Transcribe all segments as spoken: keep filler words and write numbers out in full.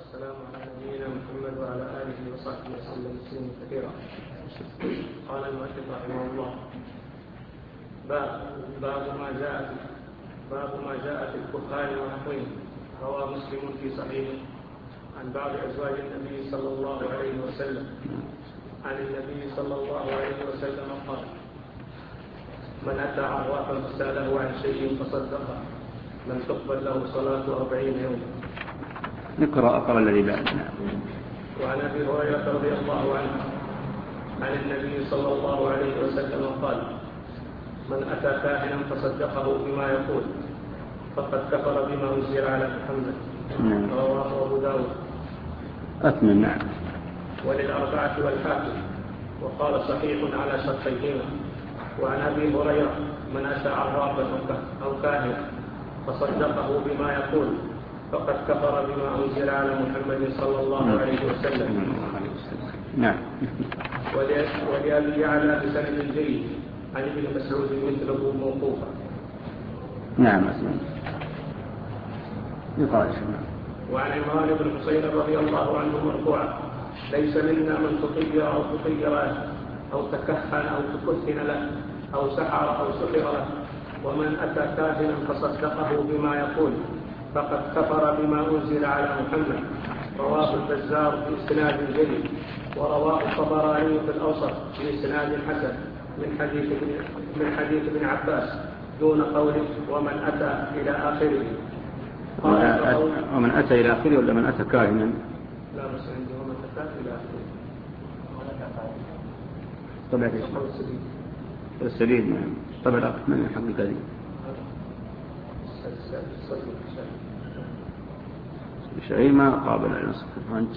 والسلام على نبينا محمد وعلى آله وصحبه وسلم تسليما كثيرا. قال المؤلف رحمه الله: باب باب ما جاء باب ما جاء في الكفار ونحوه. روى مسلم في صحيحه عن بعض أزواج النبي صلى الله عليه وسلم عن النبي صلى الله عليه وسلم قال: من أتى عرافا فسأله عن شيء فصدقه لم تقبل له صلاة أربعين يوما. نقرأ أقرأ الذي بعد. وعن أبي هريرة رضي الله عنه عن النبي صلى الله عليه وسلم قال: من أتى كاهنا فصدقه بما يقول فقد كفر بما أنزل على محمد. رواه أبو داود. أثمن. نعم. وللأربعة والحاكم وقال صحيح على شرطيهما. وعن أبي هريرة: من أتى عرافا أو كاهنا فصدقه بما يقول فقد كفر بما أنزل على محمد صلى الله عليه وسلم. نعم. ولأبي يعلى بسند جيد عن ابن مسعود مثله موقوفا. نعم. يقال. وعن عمران بن حسين رضي الله عنه مرفوعا: ليس منا من تطير أو تطير له أو تكهن أو تكهن له أو سحر أو سحر له، ومن أتى كاهنا فصدقه بما يقول فقد كفر بما أنزل على محمد. رواه البزار بإسناد جيد، ورواه الطبراني في الأوسط بإسناد حسن من حديث من حديث ابن عباس دون قوله ومن أتى إلى آخره. ومن أتى إلى آخره ولا من أتى كاهنا؟ لا بس عندي ومن أتى إلى آخره. طبعا السليم طبعا من الحقيقة دي شيء ما قابل النصف. أنت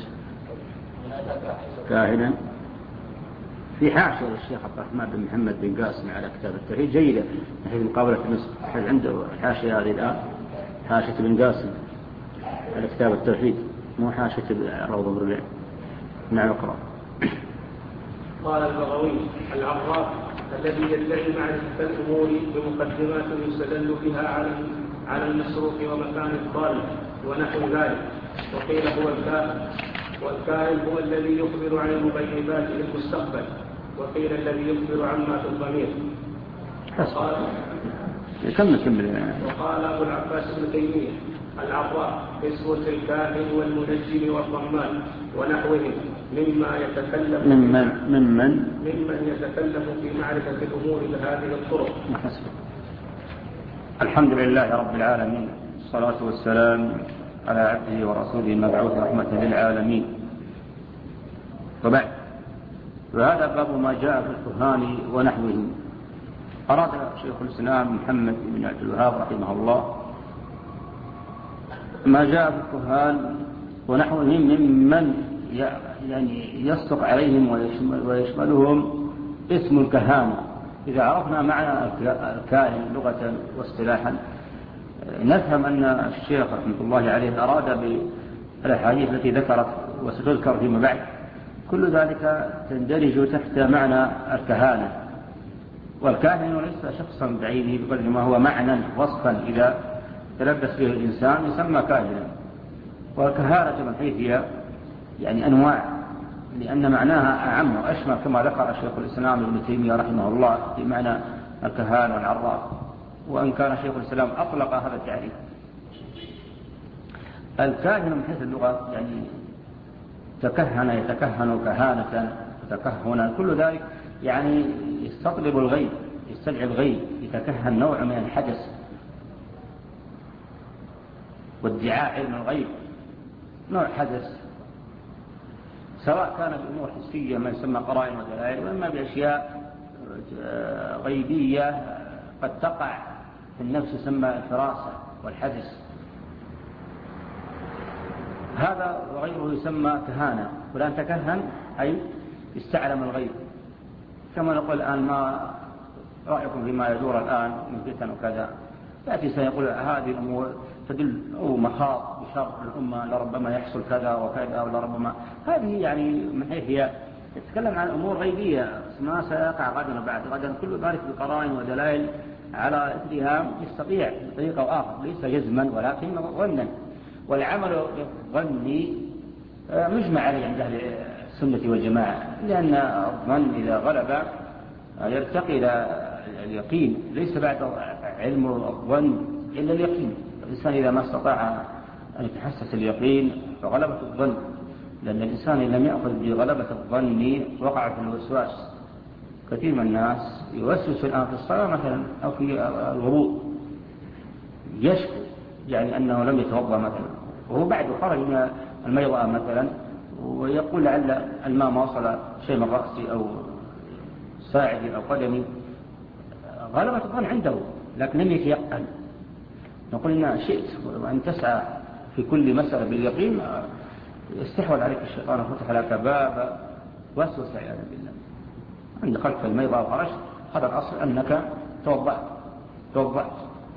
كاهنا في حاشية للشيخ عبد الرحمن بن محمد بن قاسم على كتاب التوحيد جيدة في مقابلة النصف. هل عنده حاشية هذه الآن؟ حاشية بن قاسم على كتاب التوحيد، مو حاشية روض الربيع. نعم. اقرأ. قال البغوي: العراف الذي يدعي معرفة الأمور بمقدمات يستدل بها على على المسروق ومكان الضال ونحو ذلك. وقيل هو الكاهن، والكاهن هو الذي يخبر عن المغيبات للمستقبل، وقيل الذي يخبر عما في الضمير. وقال كم كم وقال أبو العباس بن تيمية: العراف اسم الكاهن والمنجم والضمان ونحوهم مما يتكلم ممن ممن ممن يتكلم في معرفة الأمور بهذه الطرق. الحمد لله رب العالمين، الصلاة والسلام على عبده ورسوله المبعوث رحمة للعالمين. وبعد، وهذا باب ما جاء في الكهان ونحوهم. أراد شيخ الإسلام محمد بن عبد الوهاب رحمه الله ما جاء في الكهان ونحوهم ممن يعني يصدق عليهم ويشملهم اسم الكهانة. إذا عرفنا معنى الكاهن لغة واصطلاحا نفهم أن الشيخ رحمة الله عليه أراد بالأحاديث التي ذكرت وستذكر فيما بعد كل ذلك تندرج تحت معنى الكهانة. والكاهن ليس شخصا بعينه بقدر ما هو معنى وصفا إذا تلبس به الإنسان يسمى كاهنا. والكهانة من حيث هي يعني أنواع، لأن معناها أعم وأشمل كما ذكر شيخ الإسلام ابن تيمية رحمه الله في معنى الكهان والعراف، وأن كان شيخ الإسلام أطلق هذا التعريف. الكاهن من حيث اللغة يعني تكهن يتكهن كهانة تكهنا، كل ذلك يعني يستطلب الغيب، يستدعي الغيب، يتكهن نوع من الحدث وادعاء علم الغيب، نوع حدث سواء كان بأمور حسية ما يسمى قرائن ودلائل، وإما بأشياء غيبية قد تقع في النفس يسمى الفراسة والحدث. هذا وغيره يسمى كهانة. فلان تكهن أي استعلم الغيب، كما نقول الآن ما رأيكم فيما يدور الآن من فتن وكذا، يأتي سيقول هذه الأمور تدل أو مخاض بشر الأمة لربما يحصل كذا وكذا ولربما، هذه يعني من حيث هي تتكلم عن أمور غيبية ما سيقع غدا وبعد غدا، كل ذلك بقرائن ودلائل على إثرها يستطيع بطريقة أو آخر، ليس جزما ولكن ظنا. والعمل بالظن مجمع عليه عند أهل السنة والجماعة، لأن الظن إذا غلب يرتقي إلى اليقين، ليس بعد علم الظن إلا اليقين. الإنسان إذا ما استطاع أن يتحسس اليقين فغلبة الظن، لأن الإنسان إذا لم يأخذ بغلبة الظن وقع في الوسواس. كثير من الناس يوسوس الآن في الصلاة مثلا أو في الوضوء، يشكو يعني أنه لم يتوضأ مثلا، وهو بعد خرج من الميضة مثلا، ويقول لعل الماء ما وصل شيء من رأسي أو ساعدي أو قدمي. غلبة الظن عنده لكن لم يتيقن. نقول إن شئت وأن تسعى في كل مسألة باليقين استحوذ عليك الشيطان وفتح لك باب وسوس عياذا بالله. عند خلف الميضة وخرجت هذا الأصل أنك توضأت توضأت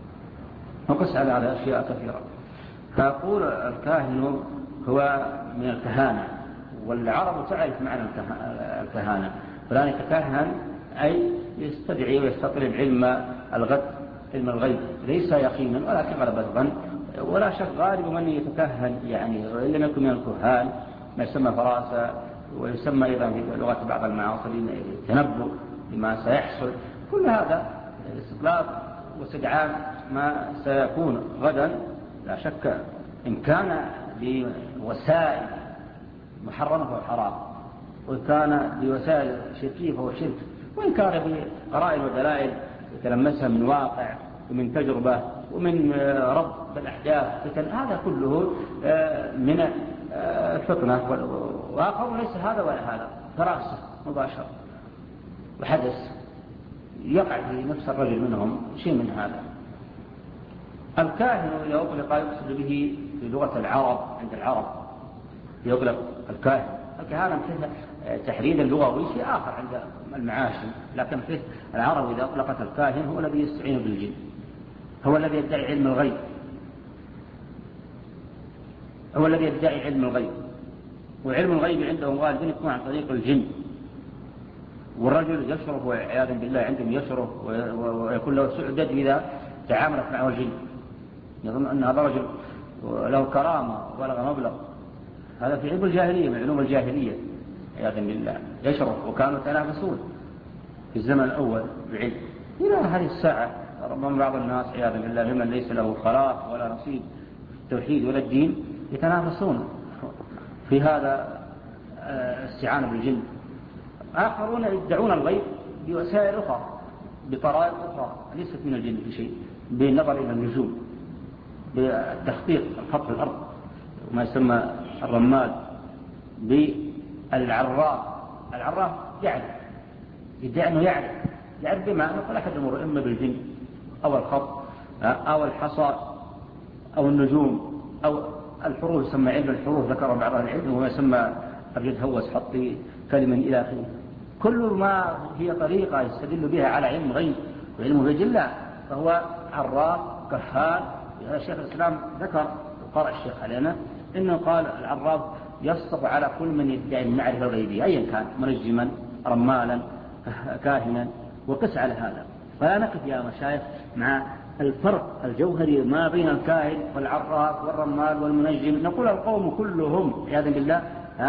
وقس على على أشياء كثيرة. فأقول الكاهن هو من الكهانة، والعرب تعرف معنى الكهانة، فلان يتكهن أي يستدعي ويستطلب علم الغد، علم الغيب، ليس يقينا ولكن غلبة الظن. ولا شك غالب من يتكهن يعني وإن لم يكن من الكهان ما يسمى فراسة، ويسمى أيضا في لغة بعض المعاصرين التنبؤ بما سيحصل. كل هذا استطلاع واستدعاء ما سيكون غدا. لا شك إن كان بوسائل محرمة فهو حرام، وإن كان بوسائل شركية فهو شرك، وإن كان بقرائن ودلائل يتلمسها من واقع ومن تجربة ومن ربط بالأحداث، هذا كله من الفطنة. وآخر ليس هذا ولا هذا، فراسة مباشرة وحدث يقع في نفس الرجل منهم شيء من هذا. الكاهن إذا أطلق يقصد به في لغة العرب، عند العرب يطلق الكاهن. الكهانة فيها تحريد اللغوي شيء آخر عند المعاشر، لكن في العرب إذا أطلقت الكاهن هو الذي يستعين بالجن، هو الذي يدعي علم الغيب، هو الذي يدعي علم الغيب. وعلم الغيب عندهم غالبا يكون عن طريق الجن، والرجل يشرف وعياذا بالله عندهم يشرف ويكون له سعدد إذا تعاملت معه الجن، يظن أن هذا رجل له كرامة وبلغ مبلغ. هذا في علم الجاهلية من علوم الجاهلية عياذا بالله، يشرف. وكانوا يتنافسون في الزمن الأول بعلم. إلى هذه الساعة ربما بعض الناس عياذا بالله ممن ليس له خلاق ولا نصيب في التوحيد ولا الدين يتنافسون في هذا استعانة بالجن. آخرون يدعون الغيب بوسائل أخرى بطرائق أخرى ليست من الجن في شيء، بالنظر إلى النجوم، بالتخطيط خط الأرض، وما يسمى الرماد، بالعراف. العراف يعرف، يدعي أنه يعرف يعرف بما نقول أحد الأمور، إما بالجن أو الخط أو الحصى أو النجوم أو الحروف. يسمى علم الحروف ذكر بعض العلم، وما يسمى أبجد هوس حطي كلمة إلى آخره. كل ما هي طريقة يستدل بها على علم غيب وعلم بجلة فهو عراف كهان. الشيخ الإسلام ذكر وقرأ الشيخ علينا إنه قال العراف يصدق على كل من يدعي المعرفة الغيبية أيا كان، منجما رمالا كاهنا، وقس على هذا. فلا نقف يا مشايخ مع الفرق الجوهري ما بين الكاهن والعراف والرمال والمنجم. نقول القوم كلهم عياذا بالله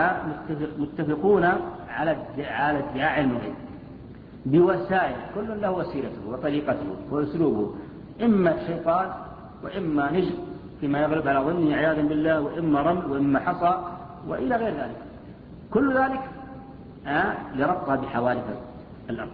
متفقون على على ادعاء علم الغيب بوسائل، كل له وسيلته وطريقته واسلوبه، اما شيطان واما نجم فيما يغلب على ظنه عياذا بالله، واما رمل واما حصى والى غير ذلك. كل ذلك لربطها بحوادث الارض.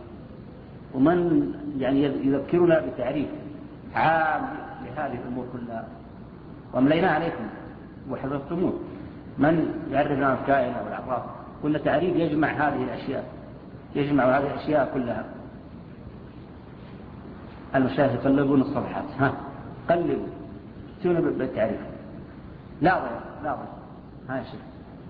ومن يعني يذكرنا بتعريف عام لهذه الامور كلها واملينا عليكم وحفظتموه. من يعرف لنا الكائن او العراف كل تعريف يجمع هذه الاشياء، يجمع هذه الاشياء كلها. المشايخ يقلبون الصفحات، ها قلبوا سونوا بالتعريف. لا ضير لا ضير ها شيء.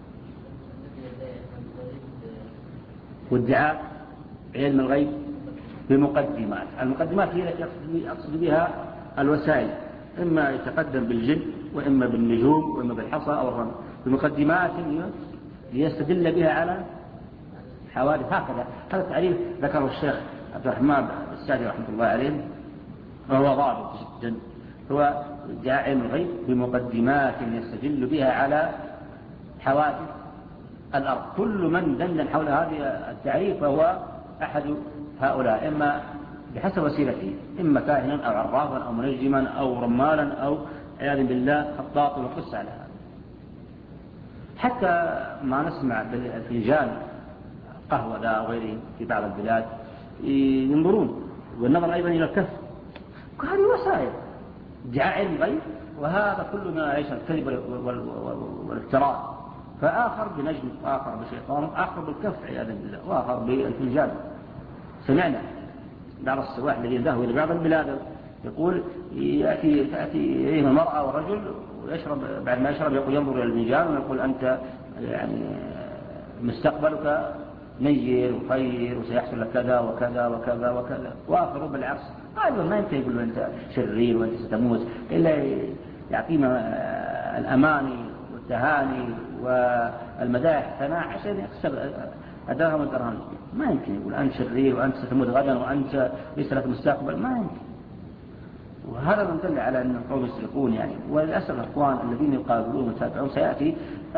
وادعاء علم الغيب بمقدمات. المقدمات هي التي يقصد بها الوسائل، إما يتقدم بالجن وإما بالنجوم وإما بالحصى أو الرمل، بمقدمات ليستدل بها على حوادث. هكذا هذا التعريف ذكره الشيخ عبد الرحمن السعدي رحمه الله عليه، وهو ضابط جدا. هو ادعاء علم الغيب بمقدمات يستدل بها على حوادث الأرض. كل من دندن حول هذه التعريف فهو أحد هؤلاء، إما بحسب وسيلته، إما كاهنا أو عرافا أو منجما أو رمالا أو عياذا بالله خطاط، وقص على هذا. حتى ما نسمع بالفنجان قهوة ذا وغيره في بعض البلاد ينظرون، والنظر أيضا إلى الكف، وهذه وسائل ادعاء علم غيب، وهذا كله ما ليس الكذب والافتراء. فآخر بنجم، وآخر بشيطان، وآخر بالكف عياذا بالله، وآخر بالفنجان. سمعنا بعض السواح الذين ذهبوا إلى بعض البلاد يقول يأتي تأتي إليهم المرأة والرجل ويشرب، بعد ما يشرب يقول ينظر إلى الفنجان ويقول أنت يعني مستقبلك نير وخير وسيحصل لك كذا وكذا وكذا وكذا، وآخر بالعكس أيضا ما يمكن يقول له أنت شرير وأنت ستموت، إلا يعطينا الأماني والتهاني والمدائح ثناء عشان يكسب أداهم الدرهم. ما يمكن يقول أنت شرير وأنت ستموت غدا وأنت ليس لك مستقبل، ما يمكن. وهذا من دل على أن القوم يسرقون يعني. وللأسف الأخوان الذين يقابلون ويتابعون سيأتي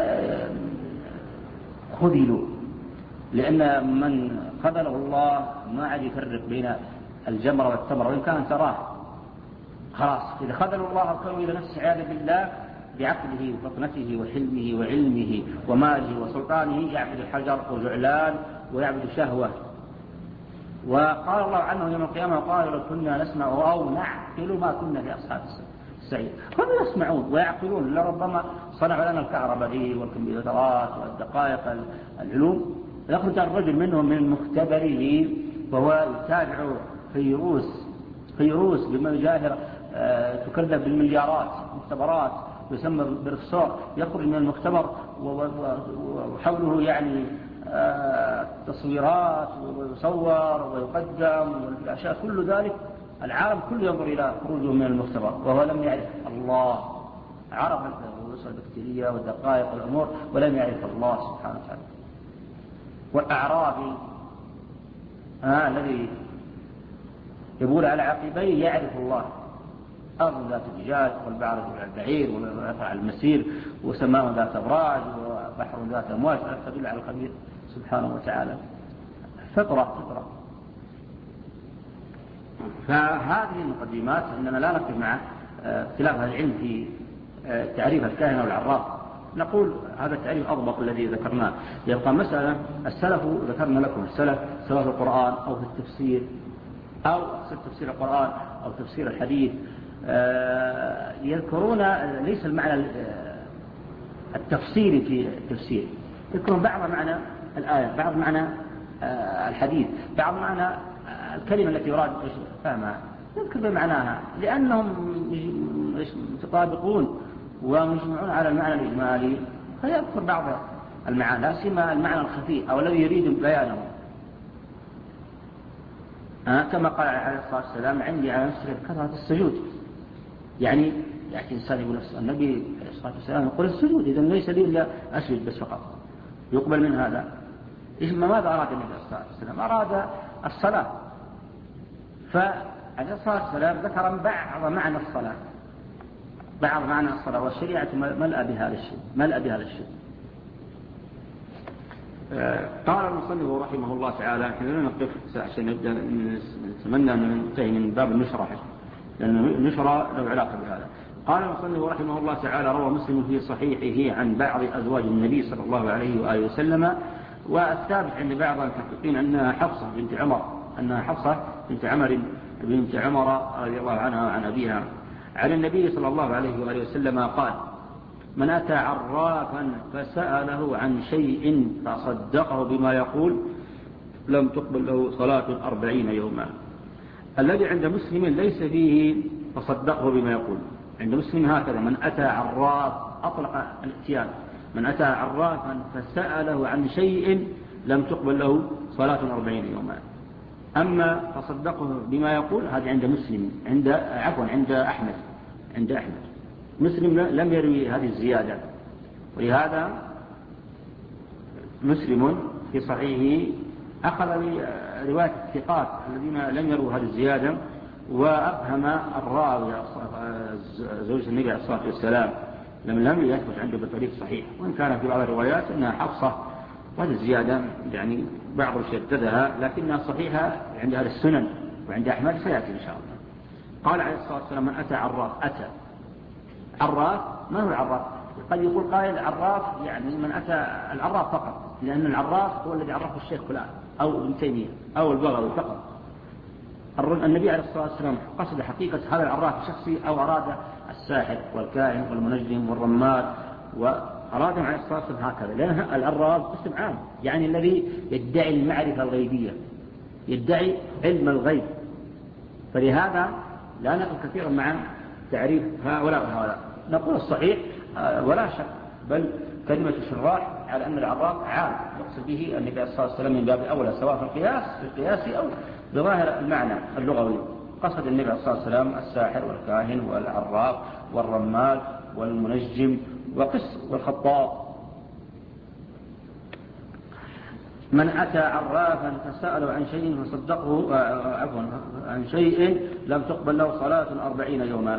خذلوا، لأن من خذله الله ما عاد يفرق بين الجمرة والتمرة، وإن كان تراه خلاص إذا خذل الله أركنه إلى نفسه عياذا بالله بعقله وفطنته وحلمه وعلمه وماله وسلطانه، يعبد الحجر وجعلان ويعبد الشهوة. وقال الله عنه يوم القيامة قال لو كنا نسمع أو نعقل ما كنا لأصحاب السعير. هم يسمعون ويعقلون، لربما صنعوا لنا الكهرباء دي والكمبيوترات والدقائق العلوم. يخرج الرجل منهم من مختبره وهو يتابع فيروس فيروس بمجاهر آه تكذب بالمليارات مختبرات، يسمى بروفيسور، يخرج من المختبر وحوله يعني آه تصويرات ويصور ويقدم والأشياء كل ذلك. العالم كله ينظر إلى خروجه من المختبر وهو لم يعرف الله. عرف الفيروس والبكتيريا والدقائق والأمور ولم يعرف الله سبحانه وتعالى. والأعرابي آه الذي يبول على عقبيه يعرف الله. أرض ذات الدجاج والبعر على البعير والأثر على المسير وسماء ذات أبراج وبحر ذات أمواج، تدل على الخبير سبحانه وتعالى. فطرة فطرة. فهذه المقدمات إننا لا نقف مع اختلاف أهل العلم في تعريف الكاهن والعراف. نقول هذا التعريف أضبط الذي ذكرناه. يبقى مسألة السلف ذكرنا لكم السلف سواء في القرآن أو في التفسير أو في تفسير القرآن أو تفسير الحديث يذكرون ليس المعنى التفصيلي في التفسير، يذكرون بعض معنى الآية، بعض معنى الحديث، بعض معنى الكلمة التي يراد فهمها، يذكر بمعناها لأنهم متطابقون ومجمعون على المعنى الإجمالي، فيذكر بعض المعاني لا سيما المعنى الخفي أو الذي يريد بيانه. آه كما قال عليه الصلاة والسلام عندي على نفسي كثرة السجود، يعني يأتي إنسان يقول النبي عليه الصلاة والسلام يقول السجود، إذا ليس لي إلا أسجد بس فقط يقبل من هذا. إيش ماذا أراد النبي عليه الصلاة والسلام؟ أراد الصلاة. فعليه الصلاة والسلام ذكر بعض معنى الصلاة، بعض معنى الصلاة، والشريعة ملأ بهذا الشيء، ملأ بهذا الشيء. قال المصنف رحمه الله تعالى، حين نقف عشان نبدأ نتمنى أن ننتهي من باب النشرة لأن النشرة له علاقة بهذا. قال المصنف رحمه الله تعالى روى مسلم في صحيحه عن بعض أزواج النبي صلى الله عليه وآله وسلم، والثابت عند بعض المحققين أنها حفصة بنت عمر أنها حفصة بنت عمر بنت عمر رضي الله عنها وعن أبيها عن النبي صلى الله عليه وآله وسلم قال: من أتى عرافا فسأله عن شيء فصدقه بما يقول لم تقبل له صلاة أربعين يوما. الذي عند مسلم ليس فيه فصدقه بما يقول، عند مسلم هكذا: من أتى عراف، أطلق الاتيان، من أتى عرافا فسأله عن شيء لم تقبل له صلاة أربعين يوما. أما فصدقه بما يقول هذا عند مسلم، عند عفوا عند أحمد، عند أحمد. مسلم لم يروي هذه الزيادة، ولهذا مسلم في صحيحه أخذ رواية الثقات الذين لم يروا هذه الزيادة، وأفهم الراوي زوج النبي عليه الصلاة والسلام لم لم يثبت عنده بطريق صحيح، وإن كان في بعض الروايات أنها حفصة، وهذه الزيادة يعني بعض شددها، لكنها صحيحة عند أهل السنن وعند أحمد سيأتي إن شاء الله. قال عليه الصلاة والسلام: من أتى عراف. أتى عراف ما هو العراف؟ قد يقول قائل عراف يعني من أتى العراف فقط، لأن العراف هو الذي عرفه الشيخ فلان أو ابن تيمية أو البغوي فقط. النبي عليه الصلاة والسلام قصد حقيقة هذا العراف الشخصي أو أراد الساحر والكاهن والمنجم والرمال، وأرادهم عليه الصلاة والسلام هكذا، لأن العراف اسم عام يعني الذي يدعي المعرفة الغيبية، يدعي علم الغيب. فلهذا لا نقل كثيرا مع تعريف هؤلاء وهؤلاء، نقول الصحيح ولا شك، بل كلمة الشراح على أن العراف عام يقصد به النبي عليه الصلاة والسلام من باب أولى، سواء في القياس في القياس أو بظاهر المعنى اللغوي. قصد النبي عليه الصلاة والسلام الساحر والكاهن والعراف والرمال والمنجم وقس والخطاب. من أتى عرافا فسأله عن شيء فصدقه عفوا عن شيء لم تقبل له صلاة أربعين يوما.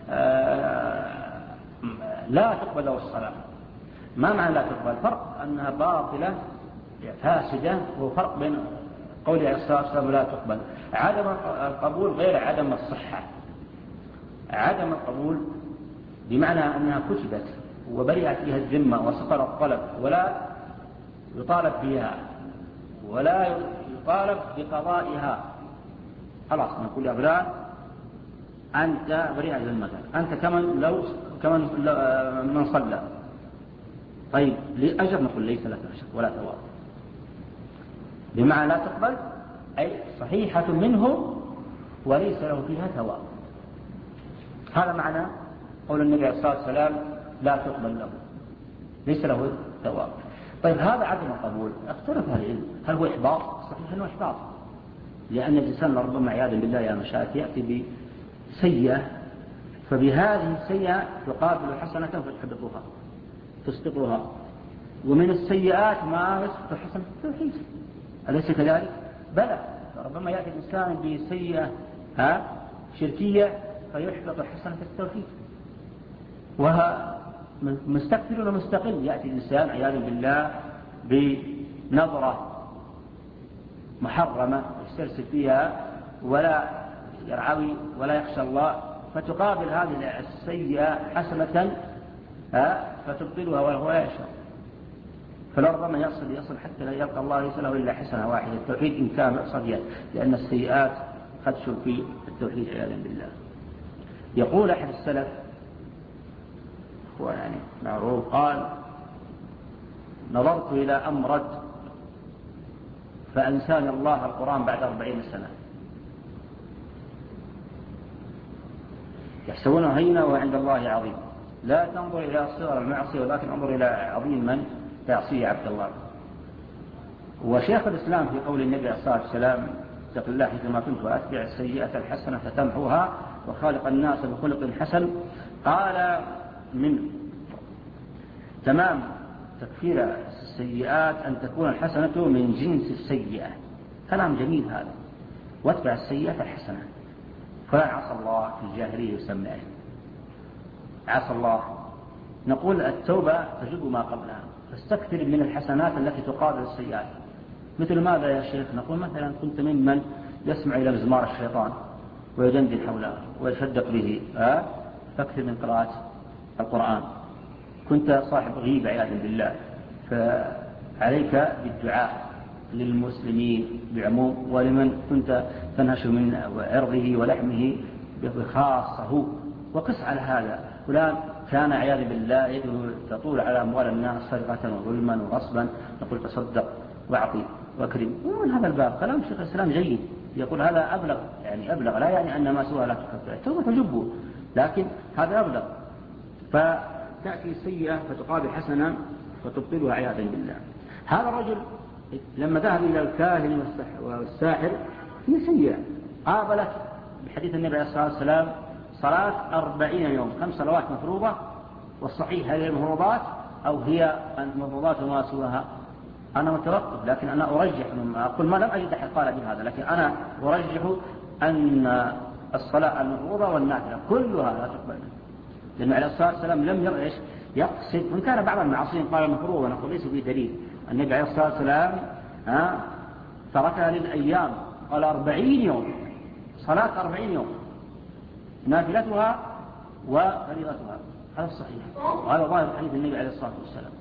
لا تقبل له الصلاة. ما معنى لا تقبل؟ فرق أنها باطلة فاسدة، وفرق بين قول عليه الصلاة والسلام لا تقبل. عدم القبول غير عدم الصحة. عدم القبول بمعنى أنها كتبت وبرئت فيها الذمة وسقط الطلب ولا يطالب فيها ولا يطالب بقضائها، خلاص نقول يا فلان أنت بريء ذمتك، أنت كمن لو كمن من صلى. طيب لأجر نقول ليس لك أجر ولا ثواب. بمعنى لا تقبل أي صحيحة منه وليس له فيها ثواب. هذا معنى قول النبي عليه الصلاة والسلام لا تقبل له، ليس له ثواب. طيب هذا عدم القبول اختلف أهل العلم، هل هو إحباط؟ صحيح أنه إحباط، لأن الإنسان ربما عياذا بالله يا مشايخ يأتي بسيئة، فبهذه السيئة تقابل حسنة فتحبطها تسقطها، ومن السيئات ما يسقط حسنة التوحيد، أليس كذلك؟ بلى، ربما يأتي الإنسان بسيئة ها شركية فيحبط حسنة التوحيد، وها مستقبل ومستقل. يأتي الإنسان عياذا بالله بنظرة محرمة يسترسل فيها ولا يرعوي ولا يخشى الله، فتقابل هذه السيئة حسنة فتبطلها وهو لا يشعر. فلربما يصل يصل حتى لا يلقى الله ليس له إلا حسنة واحدة التوحيد إن كان يقصد، لأن السيئات خدش في التوحيد عياذا بالله. يقول أحد السلف هو يعني معروف قال: نظرت إلى أمرد فأنساني الله القرآن بعد أربعين سنة. يحسبونه هينا وعند الله عظيم. لا تنظر إلى صغر المعصية ولكن انظر إلى عظيم من تعصيه عبد الله. وشيخ الإسلام في قول النبي عليه الصلاة والسلام: اتق الله حيثما كنت وأتبع السيئة الحسنة تمحوها وخالق الناس بخلق حسن. قال: من تمام تكفير السيئات أن تكون الحسنة من جنس السيئة. كلام جميل هذا. واتبع السيئة الحسنة. فلان عصى الله في الجاهلية يسمى عصى الله، نقول التوبة تجب ما قبلها، فاستكثر من الحسنات التي تقابل السيئات. مثل ماذا يا شيخ؟ نقول مثلا كنت ممن يسمع إلى مزمار الشيطان ويدندن حوله ويشدق به، أه؟ فاكثر من قراءة القرآن. كنت صاحب غيبة عياذا بالله، فعليك بالدعاء للمسلمين بعموم، ولمن كنت تنهش من عرضه ولحمه بخاصه. وقس على هذا، فلان كان عياذا بالله يده تطول على أموال الناس سرقة وظلما وغصبا، نقول تصدق واعطي واكرم. ومن هذا الباب كلام شيخ الإسلام جيد، يقول هذا أبلغ، يعني أبلغ لا يعني أن ما سوى لا تكفر، التوبة تجبه، لكن هذا أبلغ. فتأتي سيئة فتقابل حسنة فتبطلها عياذا بالله. هذا الرجل لما ذهب إلى الكاهن والساحر هي سيئة قابلت بحديث النبي عليه الصلاة والسلام صلاة أربعين يوم، خمس صلوات مفروضة، والصحيح هذه المفروضات أو هي المفروضات وما سواها. أنا متوقف، لكن أنا أرجح، أقول ما لم أجد أحد قال بهذا، لكن أنا أرجح أن الصلاة المفروضة والنافلة كلها لا تقبل. لأنه عليه الصلاة والسلام لم يرش يقصد، وإن كان بعض المعاصرين قال مفروض، ونقول ليس فيه دليل. النبي عليه الصلاة والسلام ها تركها للأيام، قال أربعين يوم صلاة، أربعين يوم نافلتها وفريضتها، هذا الصحيح، وهذا ظاهر حديث النبي عليه الصلاة والسلام.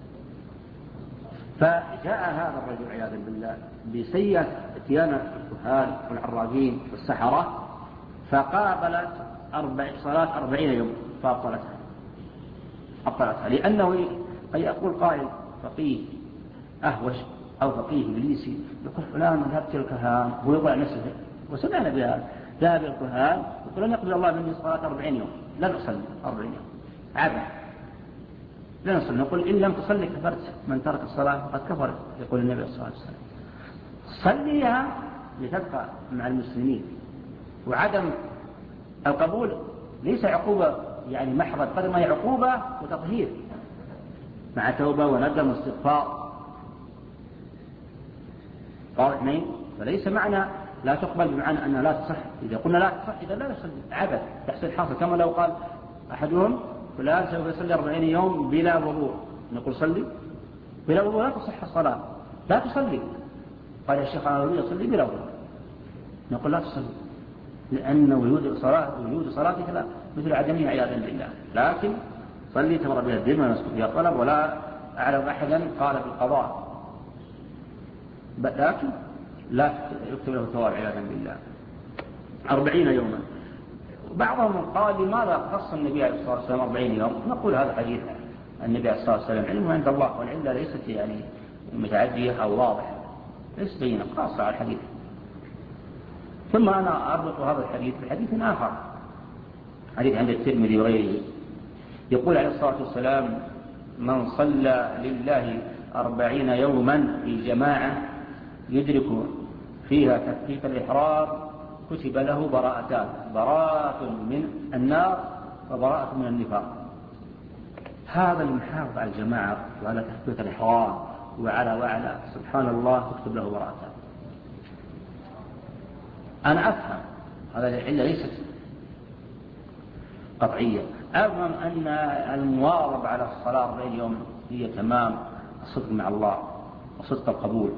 فجاء هذا الرجل عياذا بالله بسيئة اتيان الكهان والعراقين والسحرة، فقابلت أربع صلاة أربعين يوم فأبطلتها أبطلتها لأنه قد يقول قائل فقيه أهوش أو فقيه إبليسي يقول فلان ذهبت الكهان، هو يقول عن نفسه وسمعنا بها، ذهب الكهان يقول لن يقبل الله مني صلاة أربعين يوم، لن أصلي أربعين يوم عبا، لا نصلي. نقول إن لم تصلي كفرت، من ترك الصلاة فقد كفر، يقول النبي صلى الله عليه وسلم. صليها لتبقى مع المسلمين، وعدم القبول ليس عقوبة يعني محضة، قد ما هي عقوبة وتطهير مع توبة وندم واستغفار. قال اثنين، فليس معنى لا تقبل بمعنى أنها لا تصح. إذا قلنا لا تصح إذا لا يصلي عبث تحصيل حاصل، كما لو قال أحدهم فلان سوف يصلي أربعين يوم بلا وضوء، نقول صلي بلا وضوء لا تصح الصلاة، لا تصلي. قال الشيخ عاوي يصلي بلا وضوء، نقول لا تصلي، لأن وجود صلاة وجود صلاتك لا مثل عدمها عياذا بالله. لكن صلي تمر بها الدين ونسكت فيها طلب، ولا أعلم أحدا قال بالقضاء، لكن لا يكتب له ثواب عياذا بالله أربعين يوما. بعضهم قال لماذا خص النبي عليه الصلاة والسلام أربعين يوم؟ نقول هذا حديث النبي عليه الصلاة والسلام علمه عند الله، والعلة ليست يعني متعدية أو واضحة، ليس بينة خاصة على الحديث. ثم أنا أربط هذا الحديث بحديث آخر، حديث عند الترمذي وغيره، يقول عليه الصلاة والسلام من صلى لله أربعين يوما في جماعة يدرك فيها تكبيرة الإحرام كتب له براءتان، براءة من النار وبراءة من النفاق. هذا المحافظ على الجماعة وعلى تكبيرة الإحرام وعلى وعلى سبحان الله تكتب له براءتان. أنا أفهم هذا العلة ليست قطعية، أفهم أن المواظبة على الصلاة أربعين يوم هي تمام الصدق مع الله وصدق القبول.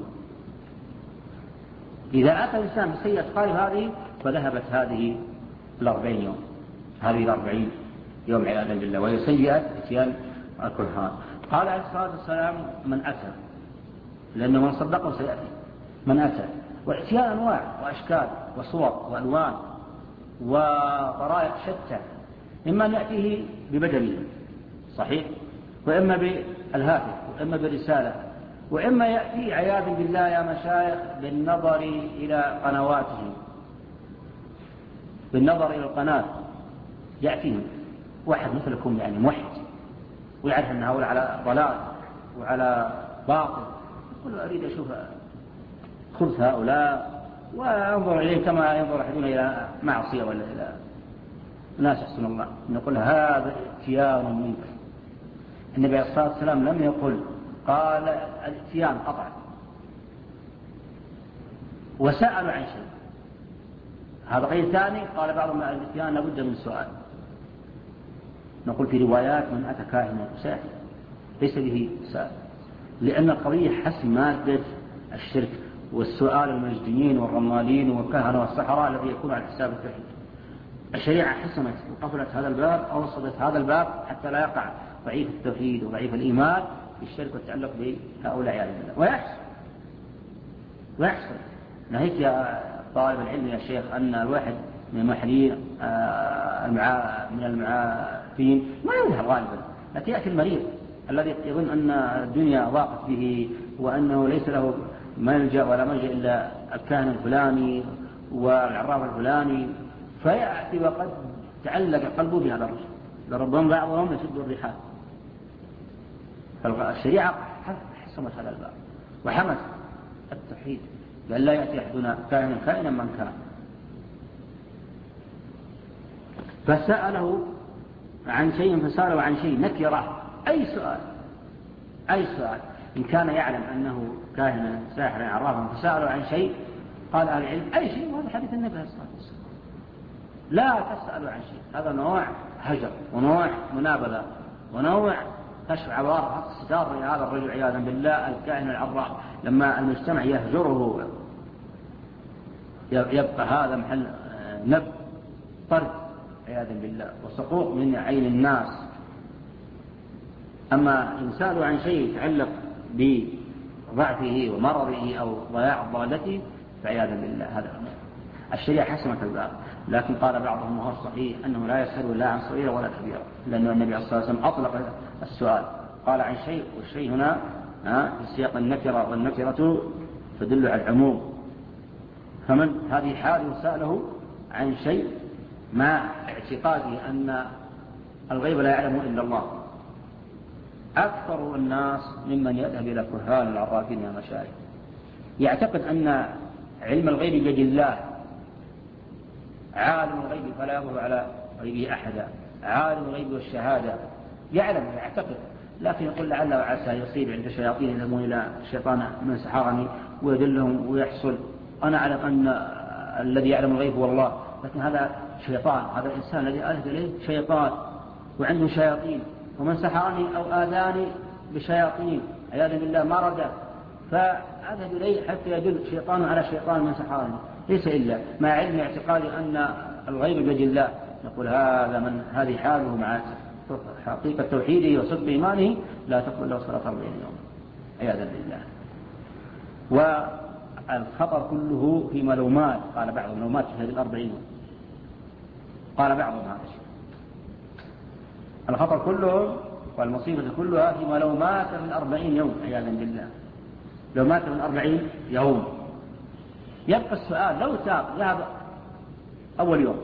إذا أتى الإنسان بسيئة قال هذه فذهبت هذه الأربعين يوم، هذه الأربعين يوم عياذا بالله، وهي سيئة اتيان الكهان. قال عليه الصلاة والسلام من أتى، لأنه من صدقه سيأتي من أتى، واتيان أنواع وأشكال وصور وألوان وطرائق شتى، إما أن يأتيه ببدنه صحيح، وإما بالهاتف، وإما بالرسالة، وإما يأتي عياذا بالله يا مشايخ بالنظر إلى قنواتهم، بالنظر إلى القناة يأتيهم واحد مثلكم يعني موحد ويعرف أن هؤلاء على ضلال وعلى باطل، يقول أريد أشوف خبث هؤلاء وأنظر إليه كما ينظر أحدنا إلى معصية ولا إلى ناس يحسن الله. نقول هذا اتيان منك. النبي عليه الصلاة والسلام لم يقل، قال الاتيان قطعا، وسألوا عن شيء، هذا غير ثاني. قال بعضهم الاتيان لابد من سؤال. نقول في روايات من أتى كاهنا ساحر ليس به سائل، لأن القضية حسم مادة الشرك والسؤال المجديين والرمالين والكهنة والسحراء الذي يكون على حساب التوحيد. الشريعة حسمت وقفلت هذا الباب أو وصلت هذا الباب حتى لا يقع ضعيف التوحيد وضعيف الإيمان في الشرك والتعلق بهؤلاء عياذا بالله. ويحصل ويحصل نهيك يا طالب العلم يا شيخ أن الواحد من المحلين من المعافين ما يظهر غالبا، لكن يأتي المريض الذي يظن أن الدنيا ضاقت به وأنه ليس له ملجأ ولا ملجأ إلا الكاهن الفلاني والعراف الفلاني، فيأتي وقد تعلق قلبه بهذا الرجل، لربما بعضهم يسد الرحال. فالشريعة حسمت هذا الباب وحمت التوحيد بأن لا يأتي أحدنا كائنا كائنا من كان. فسأله عن شيء فسأله عن شيء نكرة، أي سؤال أي سؤال إن كان يعلم أنه كاهنا ساحرا عرافا فسأله عن شيء قال العلم أي شيء، وهذا حديث النبي صلى الله عليه وسلم. لا تسألوا عن شيء، هذا نوع هجر، ونوع منابذة، ونوع كشف عوار ستار هذا الرجل عياذا بالله الكائن العراف. لما المجتمع يهجره يبقى هذا محل نب طرد عياذا بالله وسقوط من عين الناس. أما إن سألوا عن شيء يتعلق بضعفه ومرضه أو ضياع ضالته فعياذا بالله هذا الشريعة حسمت الباب. لكن قال بعضهم وهو الصحيح أنه لا يسأل لا عن صغيرة ولا كبيرة، لأن النبي صلى الله عليه وسلم أطلق السؤال، قال عن شيء، والشيء هنا في سياق النكرة، والنكرة تدل على العموم. فمن هذه حاله سأله عن شيء مع اعتقاده أن الغيب لا يعلمه إلا الله. أكثر الناس ممن يذهب إلى الكهان العرافين والمشايخ يعتقد أن علم الغيب بيد الله، عالم الغيب فلا يظهر على غيبه أحدا، عالم الغيب والشهادة يعلم يعتقد، لكن يقول لعل وعسى يصيب عند شياطين يذهبون إلى الشيطان من سحرني ويدلهم ويحصل، أنا أعلم أن الذي يعلم الغيب هو الله، لكن هذا شيطان، هذا الإنسان الذي أذهب إليه شيطان وعنده شياطين، ومن سحرني أو آذاني بشياطين عياذا بالله مرضى، فأذهب إليه حتى يدل شيطان على شيطان من سحرني، ليس إلا مع علم اعتقادي أن الغيب بيد الله. نقول هذا من هذه حاله مع حقيقة توحيده وصدق إيمانه لا تقبل له صلاة أربعين يوم عياذا بالله. والخطر كله في ملومات، قال بعض الملومات في هذه الأربعين يوم، قال بعضهم هذا الشيء، الخطر كله والمصيبة كلها في ملومات من أربعين يوم عياذا بالله. لو مات من أربعين يوم يبقى السؤال، لو تاب ذهب أول يوم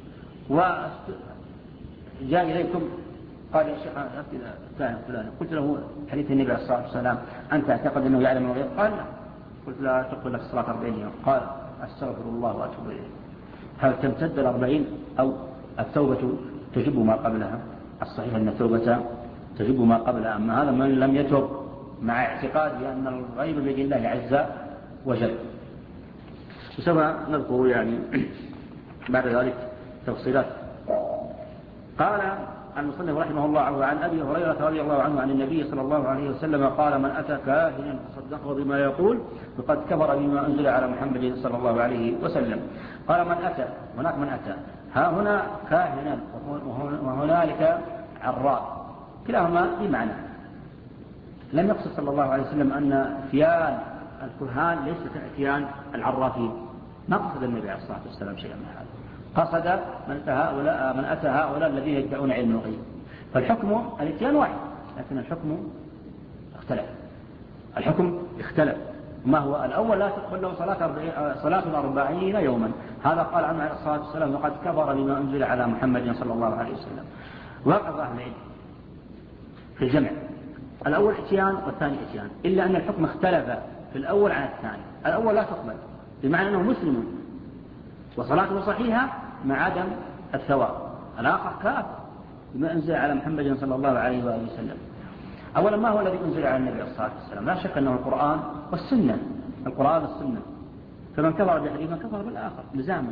وجاء إليكم قال يا شيخ فلان فلان، قلت له حديث النبي عليه الصلاة والسلام أنت تعتقد أنه يعلم الغيب؟ قال لا. قلت لا تقبل لك الصلاة أربعين يوم. قال أستغفر الله وأتوب إليه. هل تمتد الأربعين أو التوبة تجب ما قبلها؟ الصحيح أن التوبة تجب ما قبلها، أما هذا من لم يتوب مع اعتقاده أن الغيب بيد الله عز وجل. وسوف نذكر يعني بعد ذلك تفصيلات. قال المصنف رحمه الله عن أبي هريرة رضي الله عنه عن النبي صلى الله عليه وسلم قال من أتى كاهنا فصدقه بما يقول فقد كفر بما أنزل على محمد صلى الله عليه وسلم. قال من أتى، هناك من أتى، ها هنا كاهنا وهنالك عراف، كلاهما بمعنى. لم يقصد صلى الله عليه وسلم أن اتيان الكهان ليست اتيان العرافين، ما قصد النبي عليه الصلاة والسلام شيئا من هذا، قصد من أتى هؤلاء, من أتى هؤلاء الذين يدعون علم الغيب. فالحكم الاتيان واحد، لكن الحكم اختلف، الحكم اختلف. ما هو الأول لا تقبل له صلاة أربعين يوما، هذا قال عنه عليه الصلاة والسلام وقد كفر بما أنزل على محمد صلى الله عليه وسلم. وقضى أهل العلم في الجمع، الأول اتيان والثاني اتيان، إلا أن الحكم اختلف في الأول عن الثاني. الأول لا تقبل بمعنى أنه مسلم وصلاته صحيحة مع عدم الثواب، الآخر كافر بما أنزل على محمد صلى الله عليه وآله وسلم. أولا ما هو الذي أنزل على النبي صلى الله عليه وسلم؟ لا شك أنه القرآن والسنة، القرآن والسنة، فمن كفر بأحدهما من كفر بالآخر لزاما.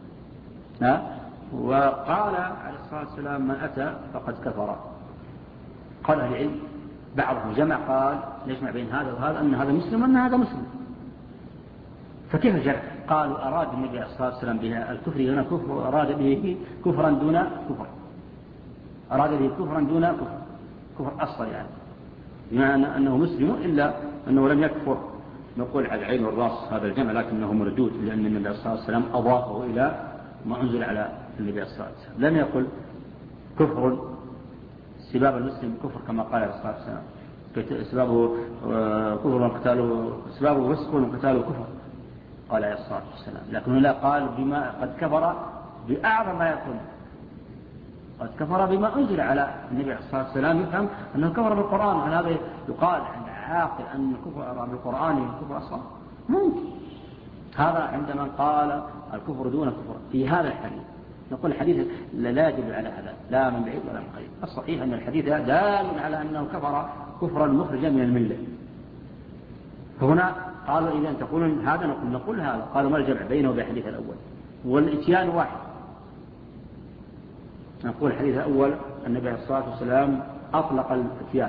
وقال عليه الصلاة والسلام من أتى فقد كفر. قال أهل العلم بعضهم جمع قال نجمع بين هذا وهذا، أن هذا مسلم وأن هذا مسلم، فكيف الجمع؟ قالوا أراد النبي عليه الصلاة والسلام بها الكفر هنا كفر، وأراد به كفرا دون كفر، أراد به كفرا دون كفر، كفر أصل يعني، بمعنى أنه مسلم إلا أنه لم يكفر نقول على العين والرأس هذا الجمع، لكنه مردود، لأن النبي عليه الصلاة والسلام أضافه إلى ما أنزل على النبي عليه الصلاة والسلام. لم يقل كفر سباب المسلم كفر كما قال عليه الصلاة والسلام، سبابه كفر وقتاله، سبابه فسق وقتاله كفر، قال عليه الصلاة والسلام. لكن لا قال بما قد كفر بأعظم ما يكون، قد كفر بما أنزل على النبي عليه الصلاة والسلام، يفهم أنه كفر بالقرآن. وعن هذا يقال عند عاقل أن الكفر بالقرآن كفر أصلا ممكن، هذا عندما قال الكفر دون كفر في هذا الحديث. نقول الحديث لا يدل على هذا لا من بعيد ولا من قريب، الصحيح أن الحديث دال على أنه كفر كفرا مخرجا من الملة. فهنا قالوا إذا تقولون هذا نقول نقول هذا، قالوا ما الجمع بينه وبين الحديث الأول؟ والإتيان واحد، نقول الحديث الأول النبي عليه الصلاة والسلام أطلق الإتيان،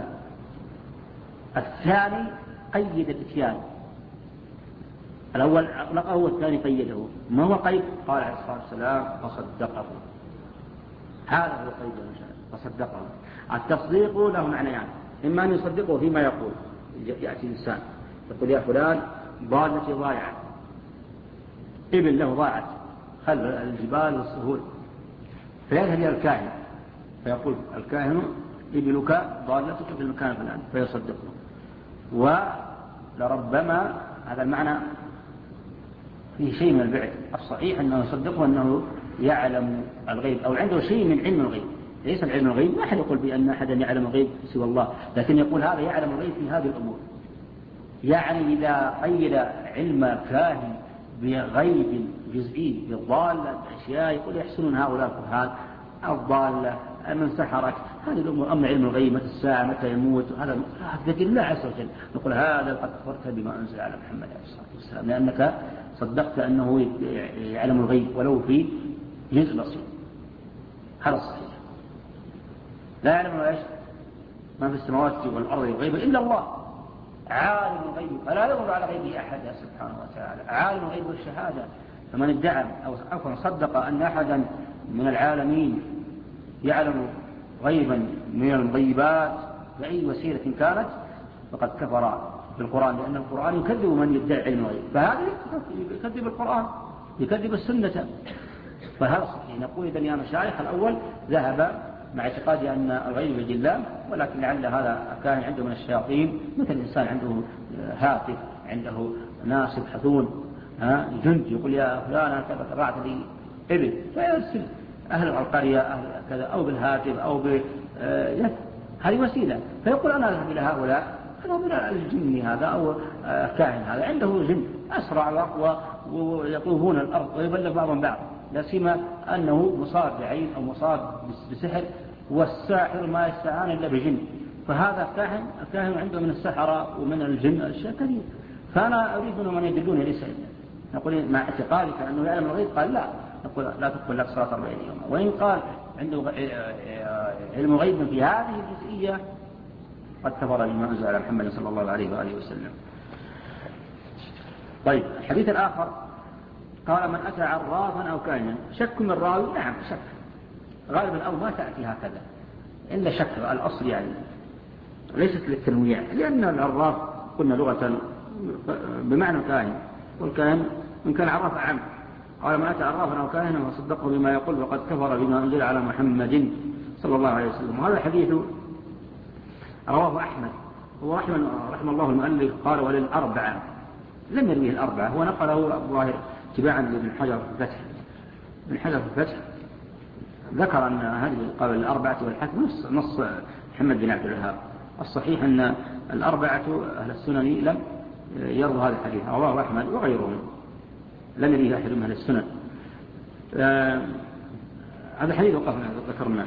الثاني قيد الإتيان، الأول أطلقه والثاني قيده. ما هو قيد؟ قال عليه الصلاة والسلام فصدقه، هذا هو قيد فصدقه. التصديق له معنيان، إما أن يصدقه فيما يقول، يأتي إنسان يقول يا فلان ضالتي ضايعة، ابن له ضاعت خل الجبال والسهول، فيذهب إلى الكاهن فيقول الكاهن ابنك ضالتك في المكان الفلاني فيصدقه. ولربما هذا المعنى فيه شيء من البعد، الصحيح أنه يصدقه أنه يعلم الغيب أو عنده شيء من علم الغيب، ليس العلم الغيب، ما أحد يقول بأن أحدا يعلم الغيب سوى الله، لكن يقول هذا يعلم الغيب في هذه الأمور. يعني إذا قيد علم كاهن بغيب جزئي بالضالة بأشياء يقول يحسنون هؤلاء الكهان الضالة من سحرك هذه الأمور، أما علم الغيب متى الساعة متى يموت هذا ذكر الله عز وجل، نقول هذا قد كفرت بما أنزل على محمد عليه الصلاة والسلام، لأنك صدقت أنه يعلم الغيب ولو في جزء بسيط. هذا الصحيح، لا يعلم ايش ما في السماوات والأرض الغيب إلا الله، عالم الغيب فلا يظهر على غيبه أحد سبحانه وتعالى، عالم الغيب والشهادة. فمن ادعى أو عفوا صدق أن أحدا من العالمين يعلم غيبا من الغيبات بأي وسيلة كانت فقد كفر بالقرآن، لأن القرآن يكذب من يدعي علم الغيب، فهذا يكذب القرآن يكذب السنة. فهذا صحيح. نقول إذن يا مشايخ الأول ذهب مع اعتقادي أن الغيب بيد الله، ولكن لعل هذا كان عنده من الشياطين، مثل الإنسان عنده هاتف عنده ناس يبحثون جند يقول يا فلان كذا تبعت لي ابن، فيرسل أهل القرية أهل كذا أو بالهاتف أو ب هذه وسيلة، فيقول أنا أذهب إلى هؤلاء أذهب إلى الجن هذا أو كاهن هذا عنده جن أسرع وأقوى ويطوفون الأرض ويبلغ بعضهم بعض، لا سيما أنه مصاب بعين أو مصاب بسحر، والساحر ما يستعان إلا بجن، فهذا كاهن الكاهن عنده من السحرة ومن الجن أشياء كثيرة، فأنا أريد منهم من يدلون ليس إلا نقول مع اعتقادك أنه يعلم الغيب، قال لا، نقول لا تقبل لك صلاة أربعين يوما. وإن قال عنده علم غيب في هذه الجزئية قد كفر بما أنزل على محمد صلى الله عليه وآله وسلم. طيب الحديث الآخر قال من أتى عرافا أو كاهنا، شك من راوي، نعم شك غالبا أو ما تأتي هكذا إلا شك الأصل، يعني ليست للتنويع، لأن العراف قلنا لغة بمعنى كاهن، والكاهن إن كان عراف عام. قال من أتى عرافا أو كاهنا وصدقه بما يقول وقد كفر بما أنزل على محمد صلى الله عليه وسلم. وهذا الحديث رواه أحمد، هو رحمه رحم الله المؤلف قال وللأربعة، لم يرويه الأربعة، هو نقله الظاهر تباعا لابن حجر في الفتح. ابن حجر في الفتح ذكر أن هذه قال الأربعة والحاكم نص, نص محمد بن عبد الوهاب. الصحيح أن الأربعة أهل السنن لم يروا هذا الحديث، رواه أحمد وغيرهم لم يرويه أحد من أهل السنن. آه هذا الحديث وقفنا ذكرناه.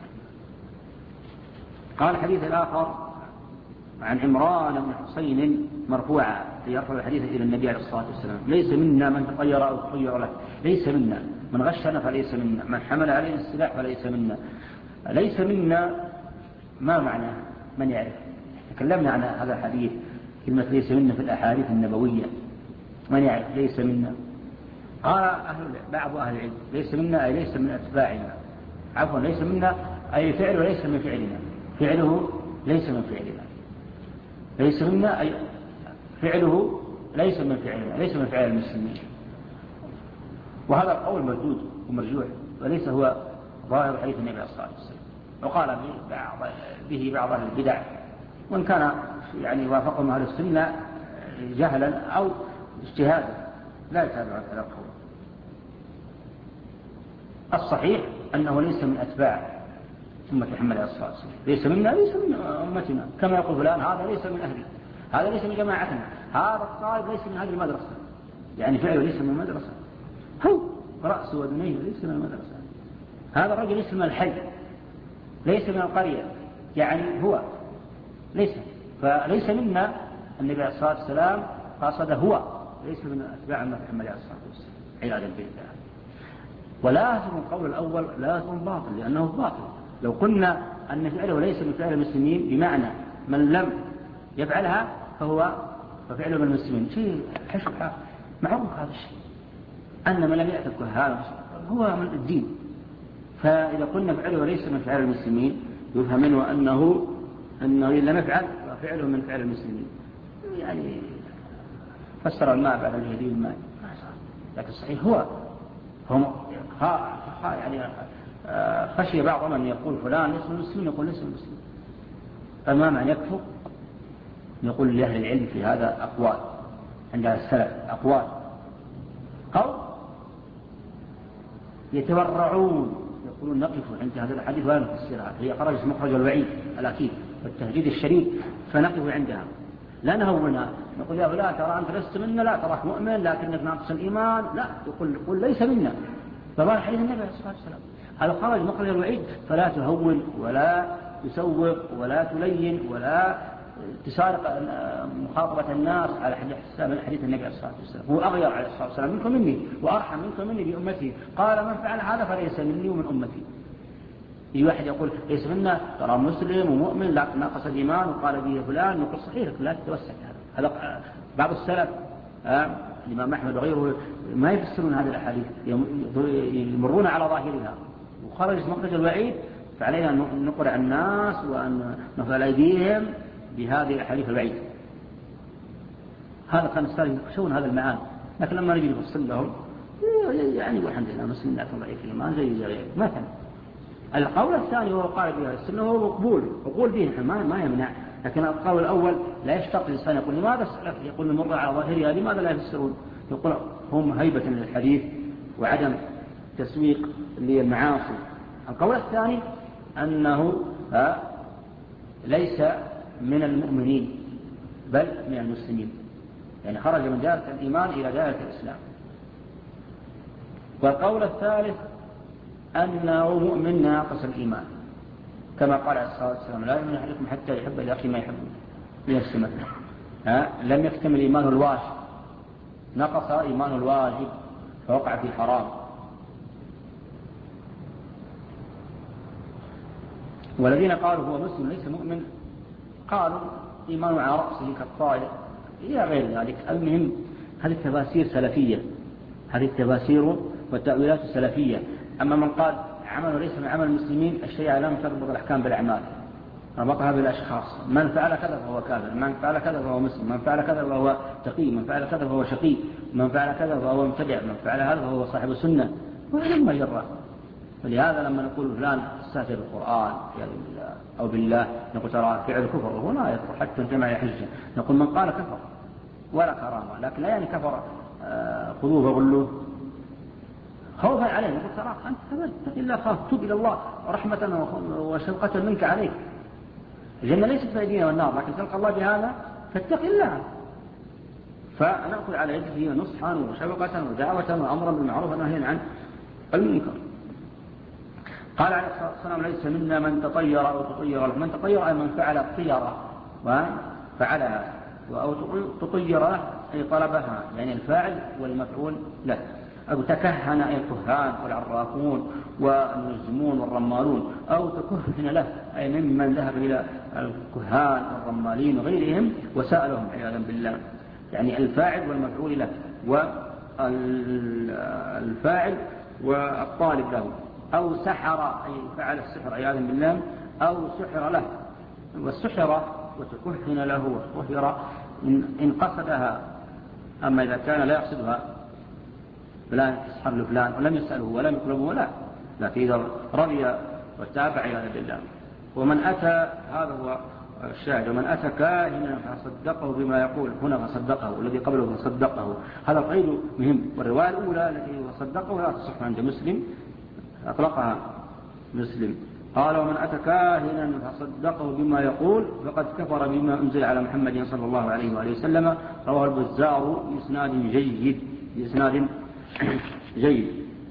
قال الحديث الآخر عن عمران بن حسين مرفوعا يرفع الحديث إلى النبي عليه الصلاة والسلام: ليس منا من تطير أو تطير له، ليس منا من غشنا فليس منا، من حمل علينا السلاح فليس منا. ليس منا ما معنى من يعرف؟ تكلمنا عن هذا الحديث كلمة ليس منا في الأحاديث النبوية، من يعرف ليس منا؟ قال أهل بعض أهل العلم ليس منا أي ليس من أتباعنا، عفوا ليس منا أي فعل وليس من فعلنا، فعله ليس من فعلنا، ليس منا أي فعله ليس من فعلنا، ليس من فعل المسلمين. وهذا القول مردود ومرجوح وليس هو ظاهر حديث النبي صلى الله عليه وسلم. وقال به بعض أهل البدع، وإن كان يعني وافقهم أهل السنة جهلا أو اجتهادا لا يتابع هذا القول. الصحيح أنه ليس من أتباع أمة محمد عليه الصلاة والسلام، ليس منا ليس من أمتنا، كما يقول فلان هذا ليس من أهلي، هذا ليس من جماعتنا، هذا الطالب ليس من هذه المدرسة، يعني فعله ليس من المدرسة، هو رأسه ودنيه ليس من المدرسة، هذا الرجل ليس من الحي، ليس من القرية، يعني هو ليس، فليس منا. النبي عليه الصلاة والسلام قصد هو، ليس من أتباع أمة محمد عليه الصلاة والسلام عياذا بالله. ولازم القول الأول لازم باطل لأنه باطل. لو قلنا أن فعله ليس من فعل المسلمين بمعنى من لم يفعلها فهو ففعله من المسلمين شيء حشو معروف هذا الشيء أن من لم يأتي الكهان هو من الدين. فإذا قلنا فعله ليس من فعل المسلمين يفهم منه أنه أنه إن لم يفعل ففعله من فعل المسلمين. يعني فسر الماء بعد الجديد الماء لكن صحيح هو هم يعني خشي بعض من يقول فلان ليس من المسلمين يقول ليس من المسلمين أمام أن يكفر. يقول لأهل العلم في هذا أقوال عند السلف أقوال أو يتورعون يقولون نقف عند هذا الحديث ولا نفسرها هي خرجت مخرج الوعيد الأكيد والتهديد الشديد فنقف عندها لا نهونها نقول يا فلان ترى أنت لست منا لا تراك مؤمن لكنك ناقص الإيمان لا يقول, يقول ليس منا فبال حديث النبي عليه الصلاة والسلام هذا خرج مخرج الوعيد فلا تهون ولا تسوق ولا تلين ولا تسارق مخاطبة الناس على حديث النبي عليه الصلاة والسلام. هو أغير عليه الصلاة والسلام منكم مني وأرحم منكم مني بأمتي قال من فعل هذا فليس مني ومن أمتي. يجي واحد يقول ليس منا ترى مسلم ومؤمن لكن ناقص الإيمان وقال به فلان نقول صحيح لا تتوسع هذا. هذا بعض السلف الإمام أحمد وغيره ما يفسرون هذه الأحاديث يمرون على ظاهرها وخرج مخرج الوعيد فعلينا أن نقرأ الناس وأن نفعل أيديهم بهذه الأحاديث الوعيد. هذا كان السلف يخشون هذا المعاني لكن لما نجي نفصل لهم يعني والحمد لله مسلم لكن ضعيف الإيمان زي زي غيره مثلا. القول الثاني هو قال بها السنة هو مقبول مقبول به ما ما يمنع لكن القول الأول لا يشترط الإنسان يقول لماذا السلف يقول نمر على ظاهرها لماذا لا يفسرون يقول هم هيبة للحديث وعدم تسويق للمعاصي. القول الثاني أنه ليس من المؤمنين بل من المسلمين يعني خرج من دائرة الإيمان إلى دائرة الإسلام. والقول الثالث أنه مؤمن ناقص الإيمان كما قال عليه الصلاة والسلام لا يؤمن أحدكم حتى يحب لأخيه ما يحب لنفسه مثلا لم يكتمل إيمانه الواجب نقص إيمانه الواجب فوقع في حرام. والذين قالوا هو مسلم ليس مؤمن قالوا إيمانه على رأسه كالطائر إلى غير ذلك. المهم هذه التفاسير سلفية هذه التفاسير والتأويلات السلفية. أما من قال عمله ليس من عمل المسلمين الشيعة لم تربط الأحكام بالأعمال ربطها بالأشخاص من فعل كذا فهو كافر من فعل كذا فهو مسلم من فعل كذا فهو تقي من فعل كذا فهو شقي من فعل كذا فهو مبتدع من فعل هذا فهو صاحب السنة وهذا جرى. ولهذا لما نقول فلان استهزأ بالقرآن أو بالله نقول ترى فعل كفر وهو لا يكفر حتى انتمع إلى حجة نقول من قال كفر ولا كرامة لكن لا يعني كفر خذوه وغلوه خوفا عليه نقول ترى أنت تبت إلا خاف تب إلى الله رحمة وشفقة منك عليك. الجنة ليست في أيدينا والنار لكن تلقى الله بهذا فاتق الله. فنأخذ على يده نصحا وشفقة ودعوة وأمرا بالمعروف ونهيا عن المنكر. قال عليه الصلاة والسلام ليس منا من تطير أو تطير من تطير أي من فعل الطيرة وفعلها أو تطير له أي طلبها يعني الفاعل والمفعول له أو تكهن أي الكهان والعرافون والمنجمون والرمالون أو تكهن له أي ممن ذهب إلى الكهان والرمالين وغيرهم وسألهم عياذا بالله يعني الفاعل والمفعول له والفاعل والطالب له أو سحر أي فعل السحر عياذا بالله أو سحر له والسحر وتكهن له وطهر إن قصدها. أما إذا كان لا يقصدها فلان يسحر لفلان ولم يسأله ولم يطلبه لا لكن إذا رضي وتابع عياذا بالله. ومن أتى هذا هو الشاهد ومن أتى كاهنا فصدقه بما يقول هنا فصدقه والذي قبله فصدقه هذا قيد مهم. والرواية الأولى التي فصدقه لا تصح عند مسلم أطلقها مسلم قال ومن أتى كاهنا فصدقه بما يقول فقد كفر بما أنزل على محمد صلى الله عليه وآله وسلم. رواه البزار بإسناد جيد بإسناد جيد.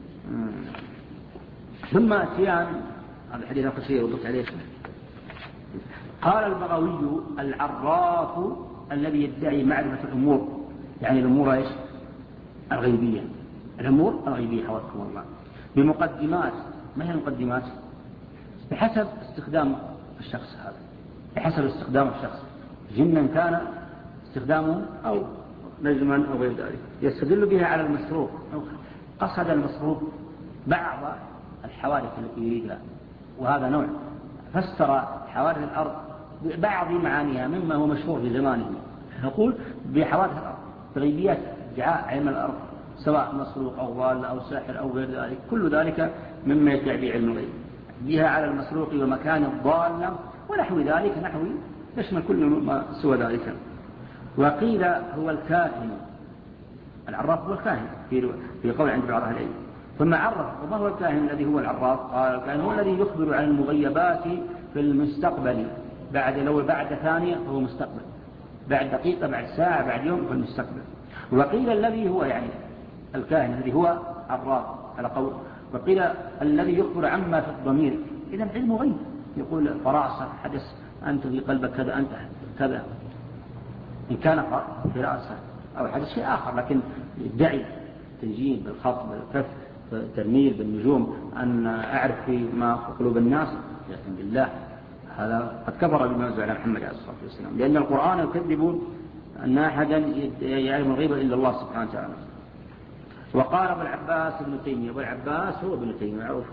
ثم أتيان هذا الحديث القصير وضبط عليه. قال البغوي العراف الذي يدعي معرفة الأمور يعني الأمور إيش الغيبية الأمور الغيبية حوالكم الله بمقدمات. ما هي المقدمات؟ بحسب استخدام الشخص هذا، بحسب استخدام الشخص، جنا كان استخدامه أو نجما أو غير ذلك، يستدل بها على المسروق أو قصد المسروق بعض الحوادث التي يريدها، وهذا نوع. فسر حوادث الأرض ببعض معانيها مما هو مشهور في زمانه، نقول بحوادث الأرض بغيبيات ادعاء علم الأرض، سواء مسروق أو ضال أو ساحر أو غير ذلك، كل ذلك مما يدعي به علم الغيب، بها على المسروق ومكان الضالة ونحو ذلك، نحو يشمل كل ما سوى ذلك. وقيل هو الكاهن، العراف هو الكاهن في قول عند بعض أهل العلم. ثم عرف وما هو الكاهن الذي هو العراف؟ قال الكاهن هو الذي يخبر عن المغيبات في المستقبل، بعد لو بعد ثانية فهو مستقبل، بعد دقيقة بعد ساعة بعد يوم في المستقبل. وقيل الذي هو يعني الكاهن الذي هو عراف على قول، وقيل الذي يخبر عما في الضمير، إذا علم غيب، يقول فراسة حدث أنت في قلبك كذا أنت كذا، إن كان فراسة أو حدث شيء آخر، لكن يدعي تنجيم بالخط بالكف ترميل بالنجوم أن أعرف في ما في قلوب الناس، يأتم بالله، هذا قد كفر بما أنزل على محمد عليه الصلاة والسلام، لأن القرآن يكذب أن أحدا يعلم الغيب إلا الله سبحانه وتعالى. وقال أبو العباس ابن تيمية، أبو العباس هو ابن تيمية معروف،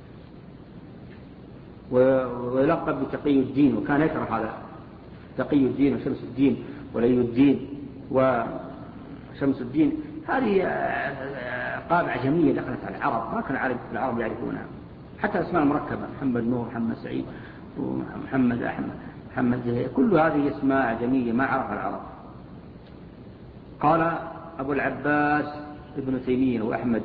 ويلقب بتقي الدين، وكان يكره هذا تقي الدين وشمس الدين ولي الدين وشمس الدين. هذه قابعة جميلة دخلت على العرب، ما كان العرب يعرفونها، حتى اسماء المركبة، محمد نور، محمد سعيد، ومحمد أحمد، محمد زهير، كل هذه اسماء جميلة ما عرفها العرب. قال أبو العباس ابن تيمية وأحمد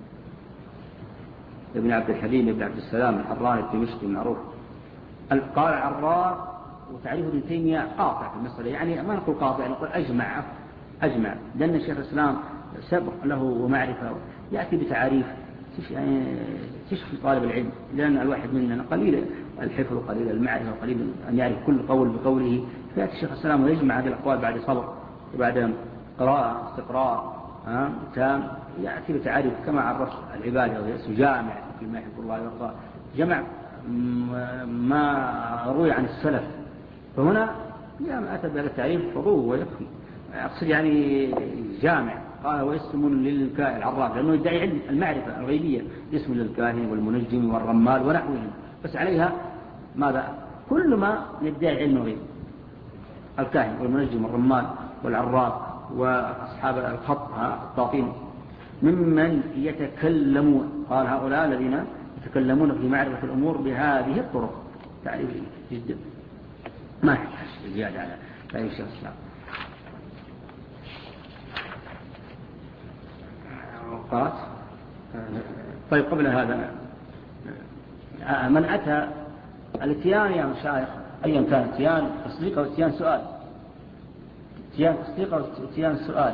ابن عبد الحليم ابن عبد السلام الحراني الدمشقي المعروف، قال عراف، وتعريف ابن تيمية قاطع في المسألة، يعني ما نقول قاطع، نقول أجمع أجمع، لأن الشيخ الإسلام سبق له ومعرفة، يأتي بتعاريف تشفي طالب العلم، لأن الواحد مننا قليل الحفظ وقليل المعرفة وقليل أن يعرف كل قول بقوله، فيأتي الشيخ الإسلام ويجمع هذه الأقوال بعد صبر وبعد قراءة استقراء تام، يأتي بتعاريف كما عرف العبادة، ويأتي جامع كما يحب الله ويرضى، جمع ما روي عن السلف. فهنا لما أتى بهذا التعريف فضوه ويكفي، أقصد يعني جامع. قال واسم للكاهن العراف، لأنه يدعي علم المعرفة الغيبية، اسم للكاهن والمنجم والرمال ونحوهم، بس عليها ماذا؟ كل ما يدعي علم الغيب، الكاهن والمنجم والرمال والعراف وأصحاب الخط الطاطين، ممن يتكلمون، قال هؤلاء الذين يتكلمون في معرفة الأمور بهذه الطرق، تعريف جدا ما يحتاج زيادة على تعريف الشيخ الإسلام. أوقات. طيب قبل هذا، من أتى الاتيان يا مشايخ أيا كان، اتيان تصديق أو اتيان سؤال، اتيان تصديق أو اتيان سؤال،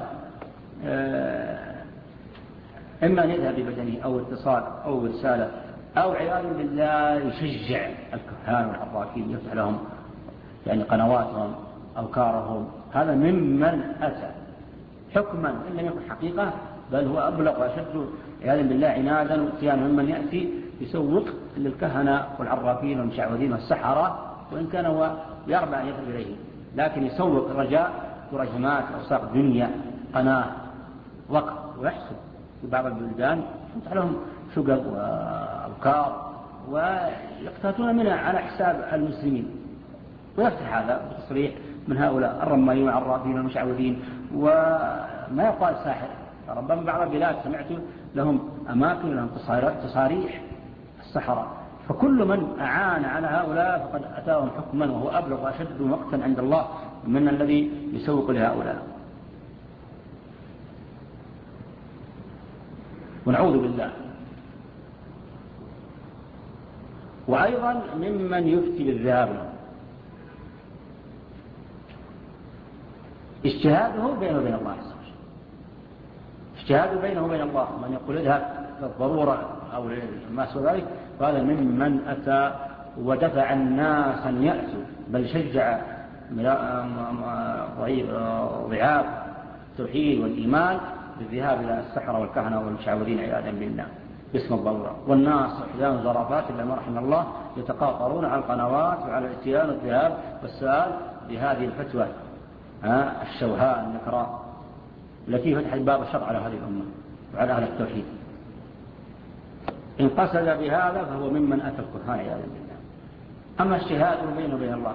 إما أن يذهب ببدنه أو اتصال أو رسالة أو عياذا بالله يشجع الكهان والعرافين، يفتح لهم يعني قنواتهم أوكارهم، هذا ممن أتى حكما إن لم يكن حقيقة، بل هو أبلغ وأشد عياذا بالله عنادا واتيانا، ممن يأتي يسوق للكهنة والعرافين والمشعوذين والسحرة، وإن كان هو يربى أن يذهب إليه، لكن يسوق رجاء ورجمات أوساق دنيا قناة وقت، ويحصل في بعض البلدان يفتح لهم شقق وأبكار ويقتاتون منها على حساب المسلمين، ويفتح هذا بتصريح من هؤلاء الرمالين والعرافين والمشعوذين، وما يقال ساحر، ربما بعض البلاد سمعت لهم أماكن لهم تصاريح السحرة، فكل من أعان على هؤلاء فقد أتاهم حكما، وهو أبلغ وأشد مقتا عند الله من الذي يسوق لهؤلاء، ونعوذ بالله. وأيضا ممن يفتي بالذهاب له، اجتهاده بينه وبين الله عز وجل، اجتهاده بينه وبين الله، من يقول اذهب للضرورة أو ما سوى ذلك، قال ممن أتى ودفع الناس أن يأتوا، بل شجع ضعاف التوحيد والإيمان بالذهاب إلى السحرة والكهنة والمشعوذين عياذا بالله. باسم الضرورة. والناس أحيانا ظرافات إلا ما رحم الله يتقاطرون على القنوات وعلى الاتيان والذهاب والسؤال بهذه الفتوى الشوهاء النكراء التي فتحت باب الشر على هذه الأمة وعلى أهل التوحيد. إن قصد بهذا فهو ممن أتى القرآن عياذا بالله. أما الشهادة بينه وبين الله،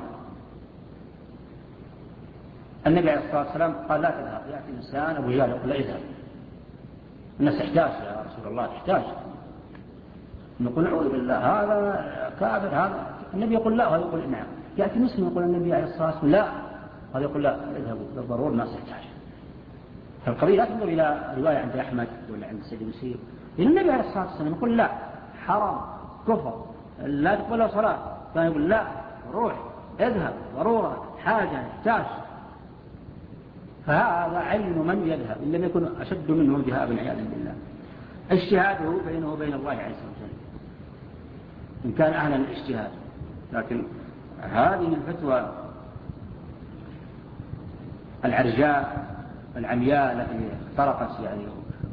النبي عليه الصلاة والسلام قال لا تذهب، يأتي الإنسان أبو جهل يقول لا اذهب، الناس تحتاج يا رسول الله تحتاج، نقول نعوذ بالله هذا كافر هذا، النبي يقول لا وهذا يقول نعم. يأتي مسلم يقول النبي عليه الصلاة والسلام لا، هذا يقول لا اذهبوا بالضرورة الناس تحتاج. فالقضية لا تنظر إلى رواية عند أحمد ولا عند سيد مسير، لأن النبي عليه الصلاة والسلام يقول لا حرام كفر لا تقبل له صلاة، ثاني يقول لا روح اذهب ضرورة حاجة تحتاج. فهذا علم من يذهب إن لم يكن أشد منه ذهابا عياذا بالله. اجتهاده بينه وبين الله عز وجل إن كان أهلا الاجتهاد. لكن هذه الفتوى العرجاء العمياء التي اخترقت يعني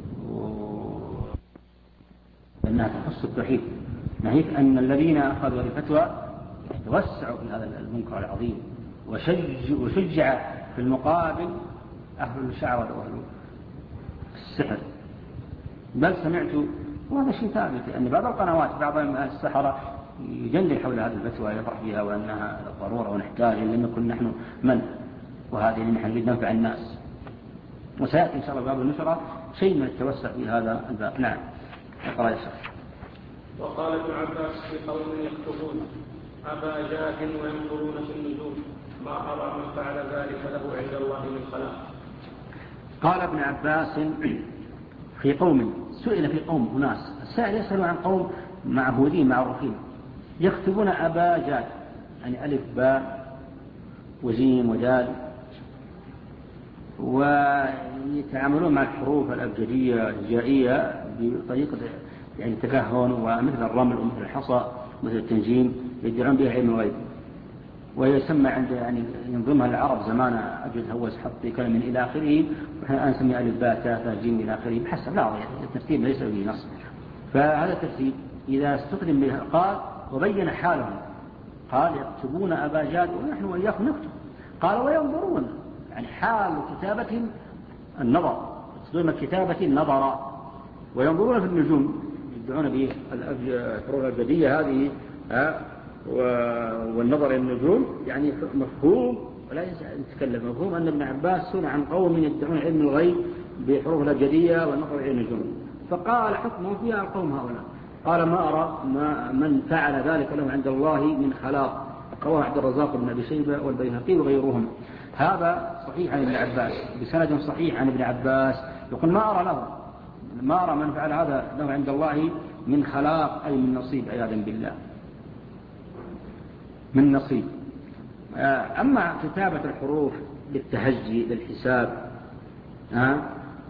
أنها تخص التوحيد، ناهيك أن الذين أخذوا الفتوى توسعوا في هذا المنكر العظيم وشج وشجع في المقابل أهل الشعوذة وأهل السحر. بل سمعت وهذا شيء ثابت أن بعض القنوات بعض السحرة يجلي حول هذه الفتوى يطرح بها وأنها ضرورة ونحتاج إن لم نكن نحن من، وهذه اللي نحن نريد ننفع الناس. وسيأتي إن شاء الله باب النشرة شيء من التوسع في هذا الباب. نعم. اقرأ يا شيخ. وقال ابن عباس في قوم يكتبون أبا جاد وينظرون في النجوم ما أرى من فعل ذلك له عند الله من خلاق. قال ابن عباس في قوم، سئل في قوم أناس، السائل يسأل عن قوم معهودين معروفين يكتبون أبا جاد يعني ألف باء وجيم ودال، ويتعاملون مع الحروف الأبجدية الهجائية بطريقة يعني تكهن ومثل الرمل ومثل الحصى مثل التنجيم يدعون بها علم الغيب. ويسمى عند يعني ينظمها العرب زمان أجد هوس حط كلمة إلى آخره، ونحن نسمي ألف باء تاء جيم إلى آخره بحسب لا الترتيب ليس به نص. فهذا الترتيب إذا استخدم به قال وبين حالهم، قال يكتبون أبا جاد ونحن وإياكم نكتب، قال وينظرون يعني حال كتابة النظر، تصديم الكتابة النظر، وينظرون في النجوم يدعون به الحروف الأبجدية هذه والنظر إلى النجوم يعني مفهوم ولا نتكلم مفهوم أن ابن عباس سئل عن قوم يدعون علم الغيب بحروف الأبجدية والنظر إلى النجوم، فقال حكمه فيها القوم هؤلاء. قال ما أرى ما من فعل ذلك له عند الله من خلاق. رواه عبد الرزاق بن أبي شيبة والبيهقي وغيرهم. هذا صحيح عن ابن عباس بسند صحيح عن ابن عباس يقول ما أرى له ما أرى من فعل هذا له عند الله من خلاق أي من نصيب عياذا بالله من نصيب. أما كتابة الحروف للتهجي للحساب ها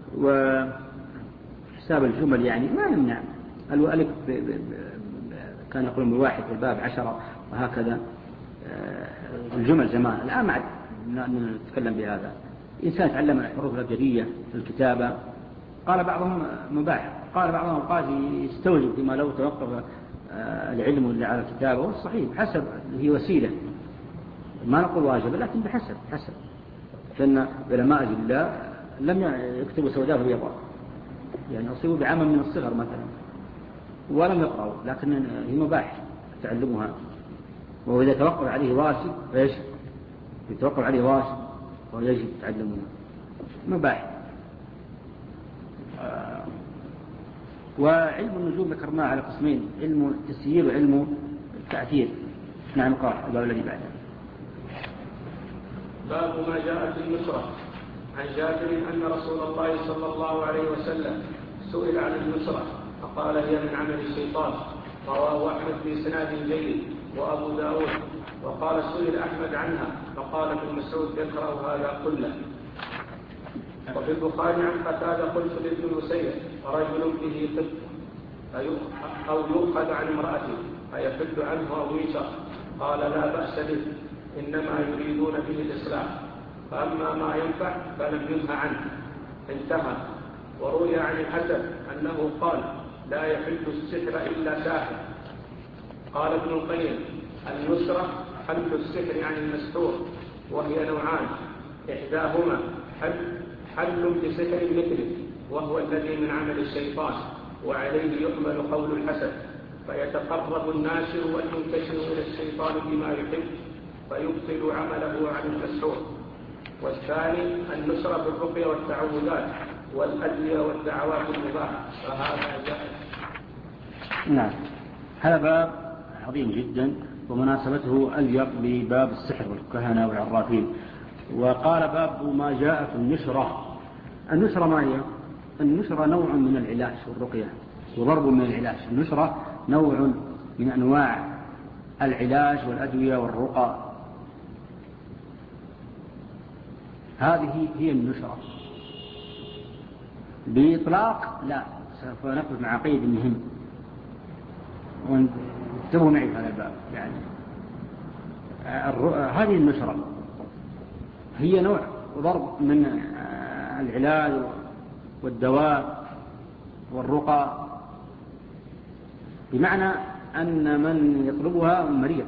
وحساب الجمل يعني ما يمنع الألف كان يقولون بالواحد والباب عشرة وهكذا الجمل زمان. الآن ما عاد نتكلم بهذا. إنسان تعلم الحروف الأبجدية الكتابة قال بعضهم مباح، قال بعضهم قال يستوجب فيما لو توقف العلم اللي على الكتابة، والصحيح حسب هي وسيلة ما نقول واجب لكن بحسب حسب، لأن علماء الله لم يكتبوا سوداء بيضاء يعني أصيبوا بعمل من الصغر مثلا ولم يقرأوا، لكن هي مباح تعلمها. وإذا توقف عليه واجب فيجب يتوقف عليه واجب ويجب تعلمها مباح. آه وعلم النجوم ذكرناه على قسمين، علم التسيير وعلم التأثير. نعم قال الباب الذي بعده. باب ما جاء في النشرة. عن جابر أن رسول الله صلى الله عليه وسلم سئل عن النشرة فقال هي من عمل الشيطان. رواه أحمد في سناد جيد وأبو داود. وقال سئل أحمد عنها فقال ابن مسعود يقرأ هذا كله. وفي البخاري عن قتادة قلت لابن المسيب رجل به طب أو يؤخذ عن امرأته فيفد عنه أو يشر قال لا بأس به إنما يريدون به الإصلاح فأما ما ينفع فلم ينهى عنه انتهى. وروي عن الحسن أنه قال لا يحل السحر إلا ساحر. قال ابن القيم: النسرة حل السحر عن المسحور، وهي نوعان: إحداهما حل, حل بسحر مثله، وهو الذي من عمل الشيطان، وعليه يحمل قول الحسن، فيتقرب الناشر والمنتشر إلى الشيطان بما يحب فيبطل عمله عن المسحور. والثاني النصرة بالرقية والتعوذات والأدوية والدعوات المباحة، فهذا جائز. نعم، هذا باب عظيم جدا ومناسبته أليق بباب السحر والكهنة والعرافين. وقال باب ما جاء في النشرة. النشرة ما هي؟ النشرة نوع من العلاج والرقية وضرب من العلاج. النشرة نوع من أنواع العلاج والأدوية والرقى، هذه هي النشرة. بإطلاق لا، سوف نقف مع قيد مهم وانتبهوا معي في هذا الباب. يعني هذه النشرة هي نوع ضرب من العلاج والدواء والرقى، بمعنى أن من يطلبها مريض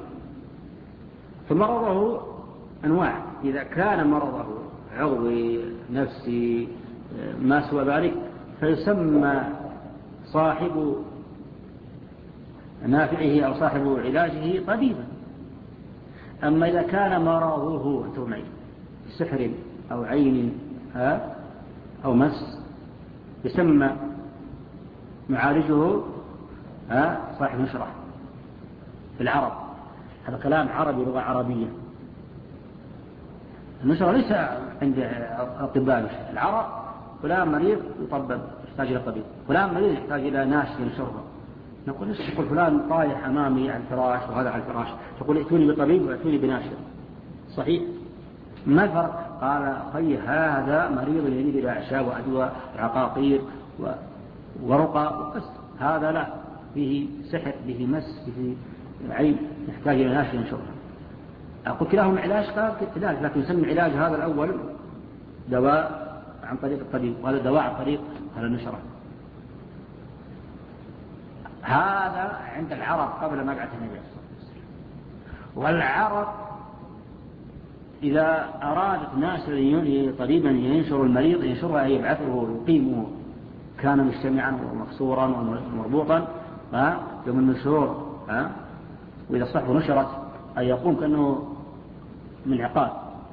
فمرضه أنواع. إذا كان مرضه عضوي نفسي ما سوى ذلك فيسمى صاحب نافعه أو صاحب علاجه طبيبا. أما إذا كان مرضه سحر أو عين أو مس يسمى معالجه صاحب نشرة في العرب. هذا كلام عربي، لغة عربية. النشرة ليس عند أطباء العرب فلان مريض يطبب يحتاج إلى طبيب، فلان مريض يحتاج إلى ناس ينشره. نقول ليش تقول فلان طايح أمامي على الفراش وهذا على الفراش، تقول ائتوني بطبيب وائتوني بناشر. صحيح؟ ما الفرق؟ قال خي هذا مريض يريد إلى أعشاب وأدواء وعقاقير ورقى وقص، هذا لا، فيه سحر، فيه مس، فيه عيب، يحتاج إلى ناشر ينشره. أقول كلاهما علاج، قال علاج، لكن يسمى علاج هذا الأول دواء عن طريق الطبيب، وهذا دواء عن طريق هذا النشرة. هذا عند العرب قبل مبعث النبي صلى الله عليه وسلم. والعرب إذا أرادت ناس طبيبا ينشر المريض ينشرها يبعثه يقيمه، كان مجتمعا ومقصورا ومربوطا يوم النشور، وإذا صحوا نشرت أن يقوم كأنه من عقاب.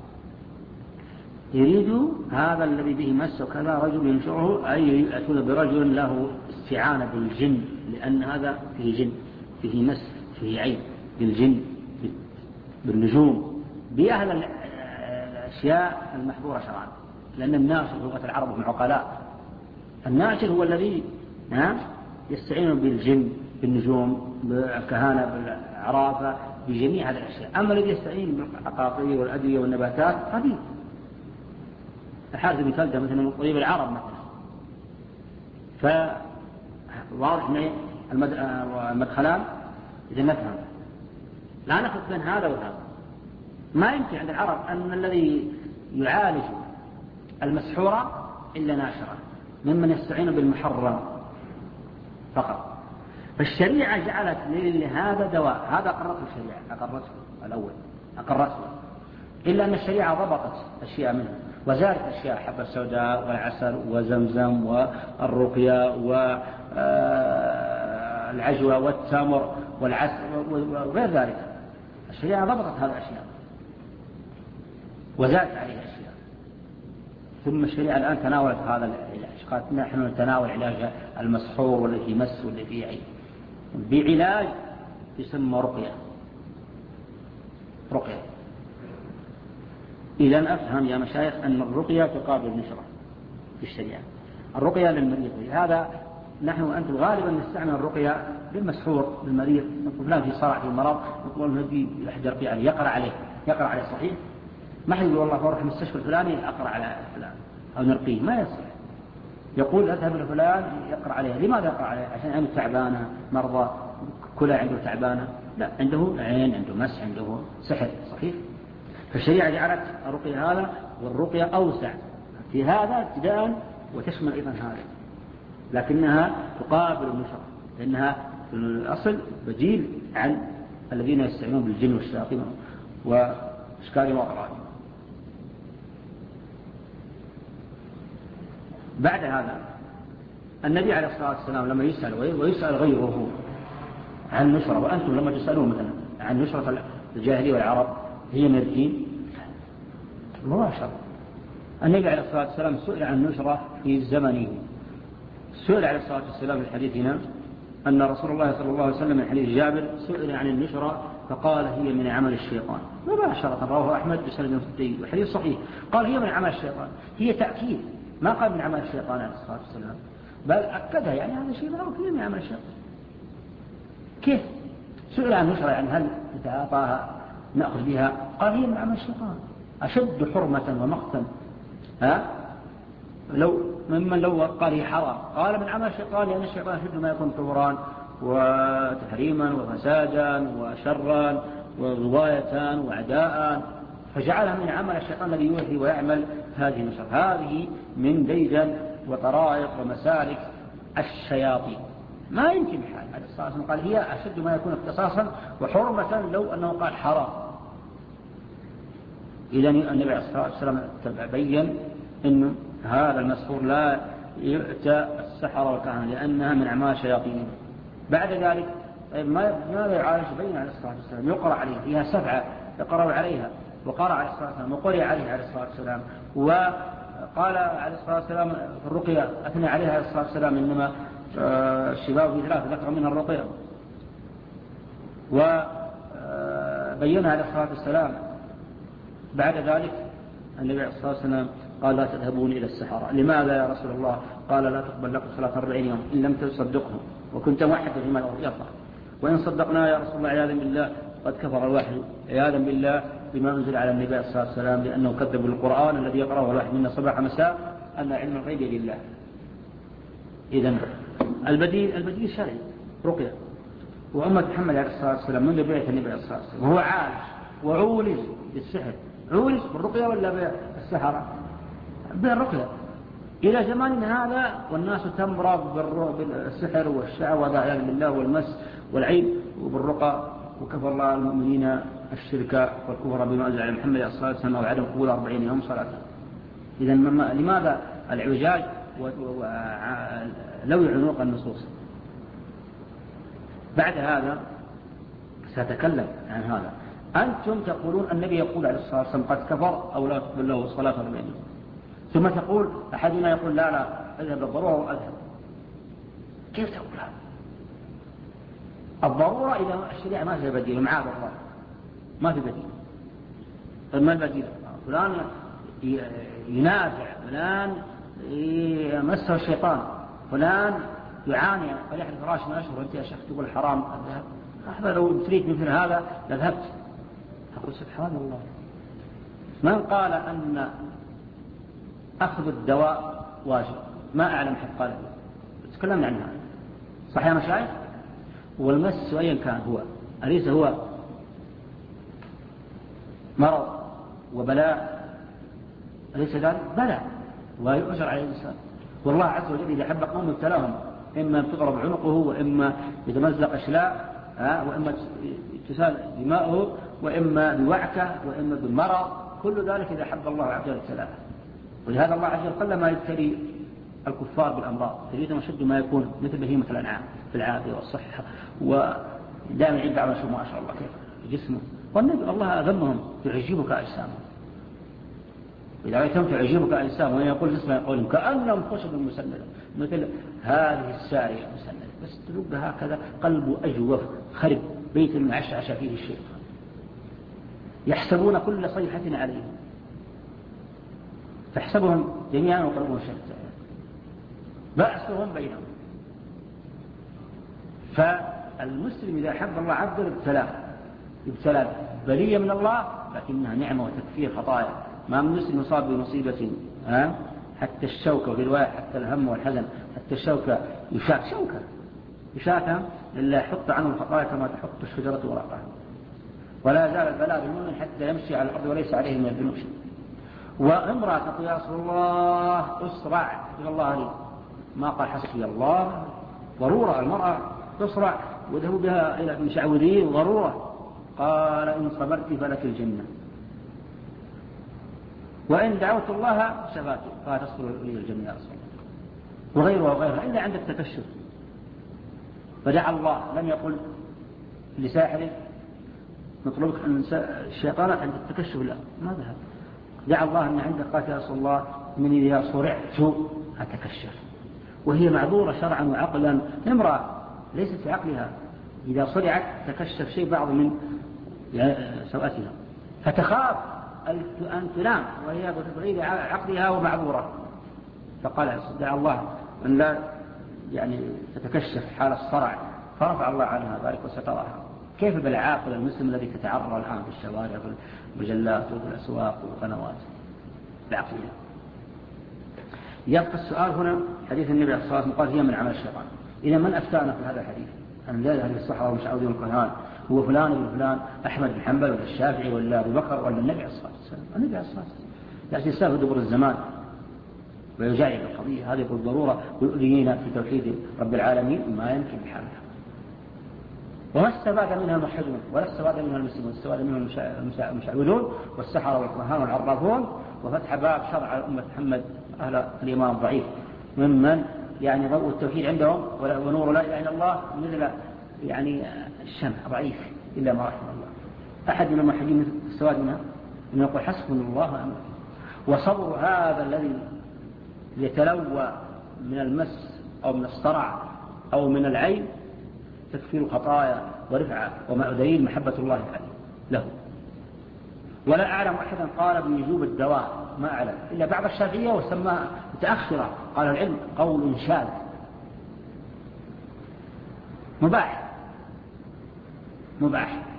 يريد هذا الذي به مس وكذا رجل ينشره، أي يأتون برجل له استعانة بالجن، لأن هذا فيه جن، فيه مس، فيه عين، بالجن، بالنجوم، بأهل الأشياء المحظورة شرعا. لأن الناشر لغة العرب هم عقلاء. الناشر هو الذي يستعين بالجن، بالنجوم، بالكهانة، بالعرافة، بجميع هذه الأشياء. أما الذي يستعين بالعقاقير والأدوية والنباتات طبيب. الحارث بن كلدة مثلا من طبيب العرب مثلا. فواضح من المدخلان إذا نفهم، لا نفرق بين هذا وهذا. ما يمكن عند العرب أن الذي يعالج المسحورة إلا ناشرة ممن يستعين بالمحرم فقط. فالشريعة جعلت لهذا دواء، هذا أقرته الشريعة، أقرته الأول أقرته، إلا أن الشريعة ضبطت أشياء منه وزارت أشياء، حبة السوداء والعسل وزمزم والرقية والعجوة والتمر والعسل وغير ذلك. الشريعة ضبطت هذه الأشياء وزادت عليها أشياء. ثم الشريعة الآن تناولت هذا العلاج، قالت نحن نتناول علاج المسحور والذي يمس والذي يعين بعلاج يسمى رقية. رقية إذن أفهم يا مشايخ أن الرقية تقابل النشرة في الشريعة. الرقية للمريض، هذا نحن وأنتم غالبا نستعمل الرقية للمسحور للمريض. نقول فلان في صراع في المرض، نقول له يحضر رقية عليه، يقرأ عليه، يقرأ عليه. صحيح؟ ما حد يقول والله أروح المستشفى الفلاني أقرأ على فلان أو نرقيه، ما يصح. يقول أذهب لفلان يقرأ عليه. لماذا يقرأ عليه؟ عشان عنده تعبانة، مرضى كلها عنده تعبانة؟ لا، عنده عين، عنده مس، عنده سحر. صحيح؟ فالشريعة جعلت الرقية هذا والرقية أوسع في هذا ابتداء وتشمل أيضا هذا. لكنها تقابل النشرة، لأنها في الأصل بديل عن الذين يستعينون بالجن والشياطين وإشكال وأغراض. بعد هذا النبي عليه الصلاة والسلام لما يسأل ويسأل غيره عن نشرة، وأنتم لما تسألون مثلا عن نشرة الجاهلية والعرب هي من الدين مباشرة. النبي عليه الصلاة والسلام سئل عن نشرة في زمنه، سئل عليه الصلاة والسلام في حديثنا أن رسول الله صلى الله عليه وسلم من حديث جابر سئل عن النشرة فقال هي من عمل الشيطان مباشرة، رواه أحمد بسند جيد وحديث صحيح. قال هي من عمل الشيطان، هي تأكيد، ما قال من عمل الشيطان عليه الصلاة والسلام، بل أكدها، يعني هذا شيء معروف من عمل الشيطان. كيف؟ سئل عن النشرة يعني هل نتعاطاها نأخذ بها؟ قال هي من عمل الشيطان، أشد حرمة ومقتا ها لو ممن لو قال هي حرام. قال من عمل الشيطان لأن الشيطان أشد ما يكون كفران وتحريما وفسادا وشرا وغواية وعداء، فجعلها من عمل الشيطان الذي يوحي ويعمل هذه النشر. هذه من ديدن وطرائق ومسالك الشياطين، ما يمكن حال. عليه الصلاة والسلام قال هي أشد ما يكون اختصاصا وحرمة لو أنه قال حرام. إذن النبي عليه الصلاة والسلام بين أن هذا المسحور لا يؤتى السحرة والكهنة لأنها من أعمال الشياطين. بعد ذلك ماذا يعالج؟ بين عليه الصلاة والسلام يقرأ عليها، فيها سبعة يقرأ عليها، وقرأ عليه الصلاة والسلام وقرأ عليه عليه الصلاة والسلام. وقال عليه الصلاة والسلام في الرقية أثنى عليها عليه الصلاة والسلام إنما الشباب في ثلاثة ذكر منها الرقية. وبين عليه الصلاة والسلام بعد ذلك النبي عليه الصلاة والسلام قال لا تذهبون إلى السحرة. لماذا يا رسول الله؟ قال لا تقبل لكم صلاة أربعين يوم إن لم تصدقهم وكنت موحدا فيما يرضى، وإن صدقنا يا رسول الله عياذا بالله قد كفر الوحي عياذا بالله بما أنزل على النبي عليه الصلاة والسلام، لأنه كذب القرآن الذي يقرأه الواحد منا صباح مساء أن علم الغيب لله. إذن البديل البديل شرعي رقية. وأمة محمد عليه الصلاة والسلام منذ بيعة النبي عليه الصلاة والسلام وهو عالج وعولج بالسحر، عولج بالرقية ولا بالسحرة؟ بالرقية إلى زماننا هذا، والناس تمرض بالسحر والشعوذة والعياذ بالله والمس والعين وبالرقى، وكفر الله المؤمنين الشرك والكفر بما أنزل على محمد عليه الصلاة والسلام وعدم قبول أربعين يوم صلاة. إذن لماذا العوجاج لو عنق النصوص؟ بعد هذا سأتكلم عن هذا. أنتم تقولون النبي يقول عليه الصلاة والسلام قد كفر أو لا تقبل له الصلاة أربعين يوم، ثم تقول أحدنا يقول لا لا أذهب الضرورة وأذهب. كيف تقول هذا؟ الضرورة إذا الشريعة ما فيها بديل، معاذ الله ما في بديل. ما البديل؟ فلان ينازع، فلان يمسه الشيطان، فلان يعاني فليحل فراش من أشهر وأنت يا شيخ تقول حرام الذهب. أحبا لو تريد مثل هذا لذهبت. أقول سبحان الله، من قال أن أخذ الدواء واجب؟ ما أعلم حد قال. تكلمنا عن هذا صح يا مشايخ؟ والمس أيا كان هو أليس هو مرض وبلاء؟ أليس ذلك؟ بلاء ويؤجر عليه الإنسان. والله عز وجل إذا حب قوم ابتلاهم، إما تضرب عنقه وإما يتمزق أشلاء وإما تسال دماؤه وإما بوعكة وإما بالمرض، كل ذلك إذا حب الله عز وجل ابتلاه. ولهذا الله عز وجل قل ما يبتلي الكفار بالأمراض، تريدهم أشد ما يكون مثل بهيمة الأنعام في العافية والصحة، ودائما يعد على شو ما شاء الله كيف جسمه. والنبي الله أذمهم تعجبك أجسامهم، إذا رأيتهم تعجبك أجسامهم، وإن يقول جسمه يقولون كأنهم خشب مسندة مثل هذه السارية مسندة، بس تلقى هكذا قلبه أجوف خرب بيت معشعش فيه الشيطان، يحسبون كل صيحة عليهم، تحسبهم جميعا وقلبهم شتى، بأسهم بينهم. فالمسلم إذا حب الله عبد ابتلاه، ابتلاه بلية من الله لكنها نعمة وتكفير خطايا. ما من مسلم يصاب بمصيبة ها حتى الشوكة، وفي رواية حتى الهم والحزن، حتى الشوكة يشاك شوكة يشاكها إلا يحط عنه الخطايا كما تحط الشجرة ورقها. ولا يزال البلاء بالمؤمن حتى يمشي على الأرض وليس عليه من الذنوب شيء. وامرأة تقول يا رسول الله أسرع إلى الله لي، ما قال حسبي الله. ضرورة المرأة تصرع وذهب بها إلى المشعوذين ضرورة. قال إن صبرت فلك الجنة وإن دعوت الله شفاك قال تصبر لي الجنة يا رسول الله. وغيرها وغيرها إلا عند التكشف. فدعا الله لم يقل لساحر نطلبك أن الشيطان عند التكشف لا ما ذهب. دعا الله أن عندك قال يا رسول الله من إذا صرعت أتكشف. وهي معذورة شرعا وعقلا. امرأة ليست في عقلها إذا صرعت تكشف شيء بعض من سوءتها فتخاف أن تنام وهي بغير عقلها ومعذورة. فقال دعا الله أن لا يعني تتكشف حال الصرع فرفع الله عنها ذلك وسترها. كيف بالعاقل المسلم الذي تتعرى الآن في الشوارع في المجلات وفي الأسواق والقنوات بعقلها. يبقى السؤال هنا حديث النبي عليه الصلاة والسلام قال هي من عمل الشيطان. إذا من أفتانا في هذا الحديث أن لا أهل الصحراء والمشعوذين والكهان هو فلان ولا فلان أحمد بن حنبل ولا الشافعي ولا أبو بكر ولا النبي عليه الصلاة والسلام. النبي عليه الصلاة والسلام لكن يستاهل دبر الزمان ويجاعب القضية هذه بالضرورة ويؤذينا في توحيد رب العالمين ما يمكن بحالها. وما استفاد منها الموحدون ولا استفاد منها المسلمون استفاد منها المشعوذون والسحرة والكهان والعرافون وفتح باب شرع أمة محمد أهل الإيمان الضعيف ممن يعني ضوء التوحيد عندهم ونور لا إله إلا الله مثل يعني الشمع ضعيف إلا ما رحم الله. أحد من الموحدين استفاد منها أن يقول حسبنا الله ونعم الوكيل. وصبر هذا الذي يتلوى من المس أو من الصرع أو من العين تكفير خطايا ورفعة وما دليل محبة الله عليه له. ولا أعلم أحدا قال بوجوب الدواء ما أعلم إلا بعض الشافعية وسماها متأخرة قال العلم قول شاذ مباح مباح.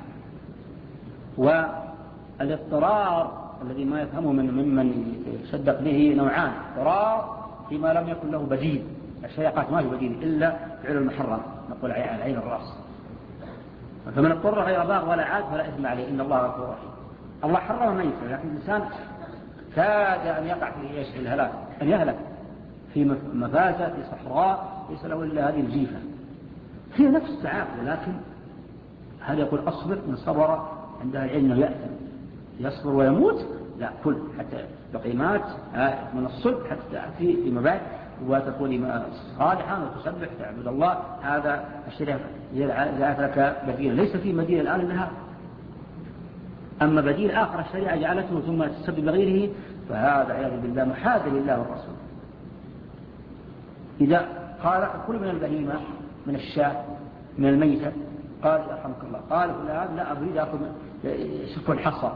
والاضطرار الذي ما يفهمه من ممن يصدق به نوعان. اضطرار فيما لم يكن له بديل. الشريعات ما في بديل إلا فعل المحرم نقول على عين الرأس. فمن اضطر غير باغ ولا عاد فلا إثم عليه إن الله غفور رحيم. الله حرم ما يفعل لكن الإنسان كاد أن يقع في إيش في الهلاك أن يهلك في مفازة في صحراء ليس له إلا هذه الجيفة هي نفس السعادة. ولكن هل يقول أصبر من صبر عندها العلم يأثم يصبر ويموت لا كل حتى بقيمات من الصلب حتى تأتي فيما بعد وتكون صالحا وتسبح تعبد الله. هذا الشريعة إذا أترك بديل ليس في بديل الآن لها. أما بديل آخر الشريعة جعلته ثم تسبب غيره فهذا عياذ بالله محاد لله والرسول. إذا قال كل من البهيمة من الشاة من الميتة قال يرحمك الله قال فلان لا أريد أكل شكل الحصى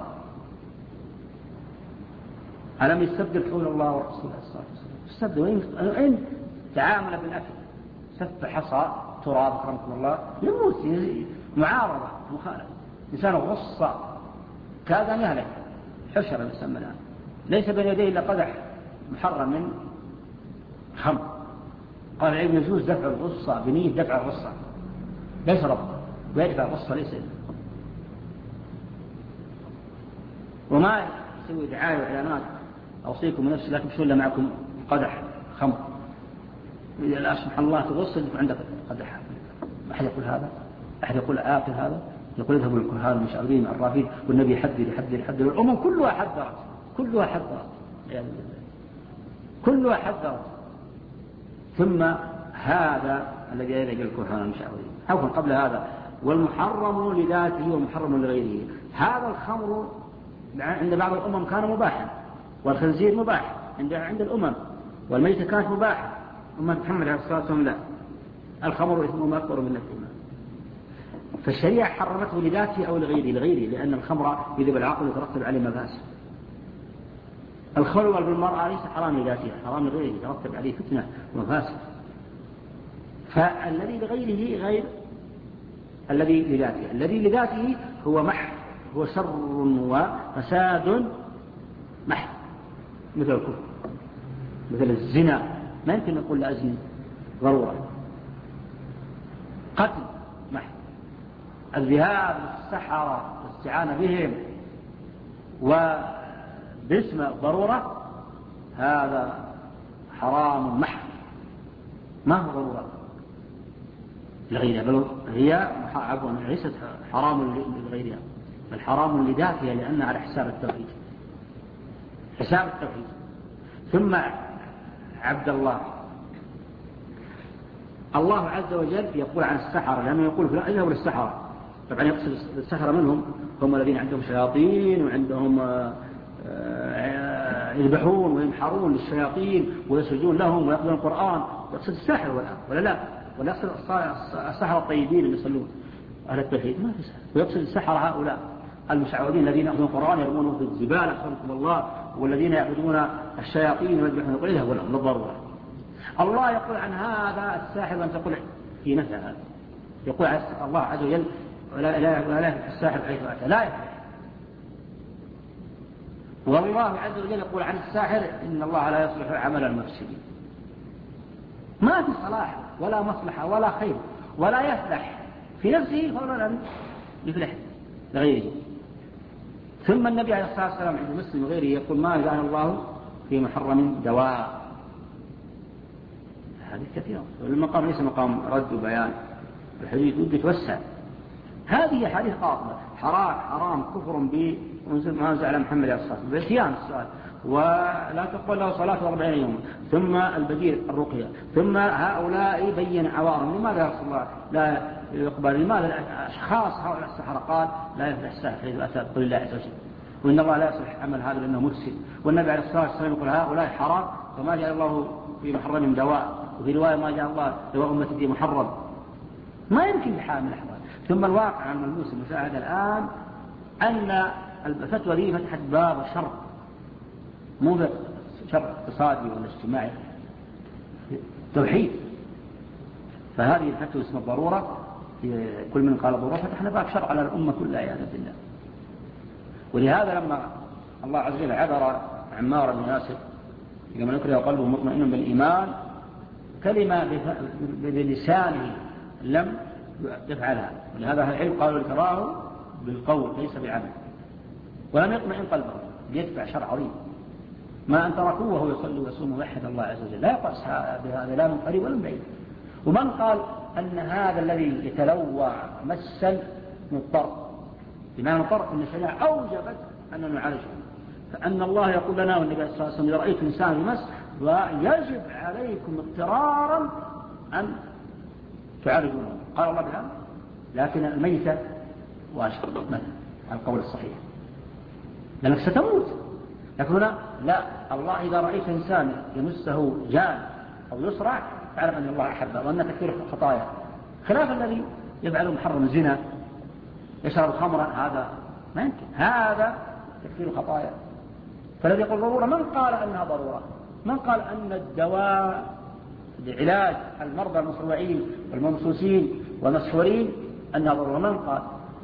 ألم يستبدل قول الله ورسوله صلى الله عليه وسلم استبدل وين تعامل بالأكل سف حصى تراب رحمكم الله يموت معارضة مخالفة إنسان غصة كاد أن يهلك حشر يسمى الآن ليس بين يديه إلا قدح محرم من خمر. قال العلم يجوز دفع الغصة بنية دفع الغصة ليس ربط ويدفع الغصة ليس وما يسوي دعاية وإعلانات أوصيكم نفسي لكن شو إلا معكم قدح خمر إذا لا سبحان الله تغص يكون عندك قدح. أحد يقول هذا أحد يقول آكل هذا يقول اذهبوا للكهان المشعوذين العرافين والنبي يحذر يحذر يحذر والأمم كلها حذرت كلها حذرت يعني كلها حذرت. ثم هذا الذي يدعي الكهان المشعوذين عفوا قبل هذا والمحرم لذاته والمحرم لغيره. هذا الخمر عند بعض الأمم كان مباحا والخنزير مباح عند عند الأمم والميتة كانت مباحة. أمة محمد عليه الصلاة والسلام لا الخمر اسمه أكبر من نفسه. فالشريعة حرمته لذاته أو لغيره لغيره لأن الخمر يذهب العقل ويترتب عليه مفاسد. الخلوة بالمرأة ليس حرام لذاته حرام لغيره يترتب عليه فتنة ومفاسد. فالذي لغيره غير الذي لذاته. الذي لذاته هو محض هو شر وفساد محض مثل الكفر مثل الزنا ما يمكن نقول لأزمي ضرورة قتل محض الذهاب للسحرة والاستعانة بهم وباسم ضرورة هذا حرام محض ما هو ضرورة لغيرها، بل هي عفوا ليست حرام لغيرها، بل حرام لذاتها لأنها على حساب التوحيد، حساب التوحيد. ثم عبد الله الله عز وجل يقول عن السحرة، لأنه يقول لا اذهبوا للسحرة، طبعا يقصد السحرة منهم هم الذين عندهم شياطين وعندهم يذبحون وينحرون للشياطين ويسجدون لهم ويقرؤون القرآن، يقصد الساحر ولا لا، ولا يقصد السحرة الطيبين اللي يصلون أهل التوحيد، ما في سحر. ويقصد السحرة هؤلاء المشعوذين الذين يأخذون القرآن يرمونه في الزبالة أحسنكم الله، والذين يعبدون الشياطين ويذبحون، يقول إذهبوا لهم للضرورة. الله يقول عن هذا الساحر أن تقول في نفسه هذا، يقول الله عز وجل ولا لا يفلح الساحر حيث أتى، لا يفلح. والله عز وجل يقول عن الساحر إن الله لا يصلح عمل المفسدين. ما في صلاح ولا مصلحة ولا خير ولا يفلح في نفسه فولا لم يفلح لغيره. ثم النبي عليه الصلاة والسلام عند مسلم وغيره يقول ما جعل الله في محرم دواء. هذه كثيرة، والمقام ليس مقام رد وبيان، الحديث ودي توسع. هذه حديث قاطبة، حرام حرام كفر بما أنزل على محمد عليه الصلاة والسلام بإتيان السؤال، ولا تقبل له صلاة أربعين يوما، ثم البديل الرقية، ثم هؤلاء بين عوارهم. لماذا يا رسول الله لا يقبل؟ لماذا الأشخاص هؤلاء السحرة قال لا يفلح الساحر إذا أتى قل الله عز وجل، وإن الله لا يصلح عمل هذا لأنه مفسد. والنبي عليه الصلاة والسلام يقول هؤلاء حرام وما جعل الله في محرم دواء، وفي رواية ما جعل الله دواء أمتي في محرم. ما يمكن بحال من الأحوال. ثم الواقع عن الملموس المشاهد الآن أن الفتوى دي فتحت باب شر، مو شر اقتصادي ولا اجتماعي، توحيد. فهذه الفتوى اسمها الضرورة، كل من قال ضرورة فتحنا باب شر على الأمة كلها عياذا بالله. ولهذا لما الله عز وجل عبر عمار بن ياسر كما نكره قلبه مطمئن بالإيمان، كلمة بلسانه لم يفعلها، ولهذا أهل العلم قالوا الكراهه بالقول ليس بعمل، ولم يطمئن قلبه ليتبع شرع عظيم ما أن تركوه وهو يصلي ويصوم ويوحد الله عز وجل، لا يقص بهذا لا من قريب ولا من بعيد. ومن قال أن هذا الذي يتلوى مسا مضطر، بمعنى مضطر أن الشريعة أوجبت أن نعالجه، فأن الله يقول لنا والنبي صلى الله عليه وسلم إذا رأيت إنسان بمس ويجب عليكم اضطرارا أن تعالجونه. قال الله بهذا، لكن الميتة واشهر مثلا القول الصحيح لأنك ستموت. لكن هنا لا، الله إذا رأيت إنسان يمسه جان أو يسرع تعلم أن الله أحبه وأن تكفير خطايا، خلاف الذي يفعل محرم الزنا يشرب خمرا، هذا ما يمكن، هذا تكفير خطايا. فالذي يقول ضرورة من قال أنها ضرورة؟ من قال أن الدواء لعلاج المرضى المصروعين والممسوسين والمسحورين أنها ضرورة؟ من قال؟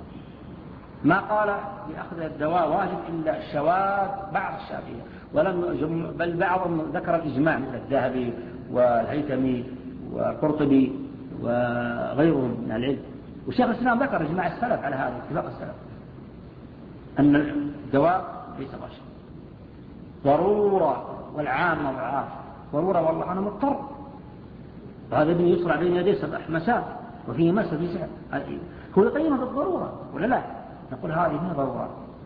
ما قال بأخذ الدواء واجب إلا الشواذ بعض الشافعية، ولم بل بعضهم ذكر الإجماع مثل الذهبي والهيثمي والقرطبي وغيرهم من العلم. وشيخ الإسلام ذكر إجماع السلف على هذا، اتفاق السلف أن الدواء ليس واجب ضرورة، والعامة ضعاف ضرورة والله أنا مضطر، وهذا ابن يسرع بين يديه سبع مساء وفيه مسا في سعر، هو يقيمها بالضرورة ولا لا؟ نقول هذه هي ضرورة،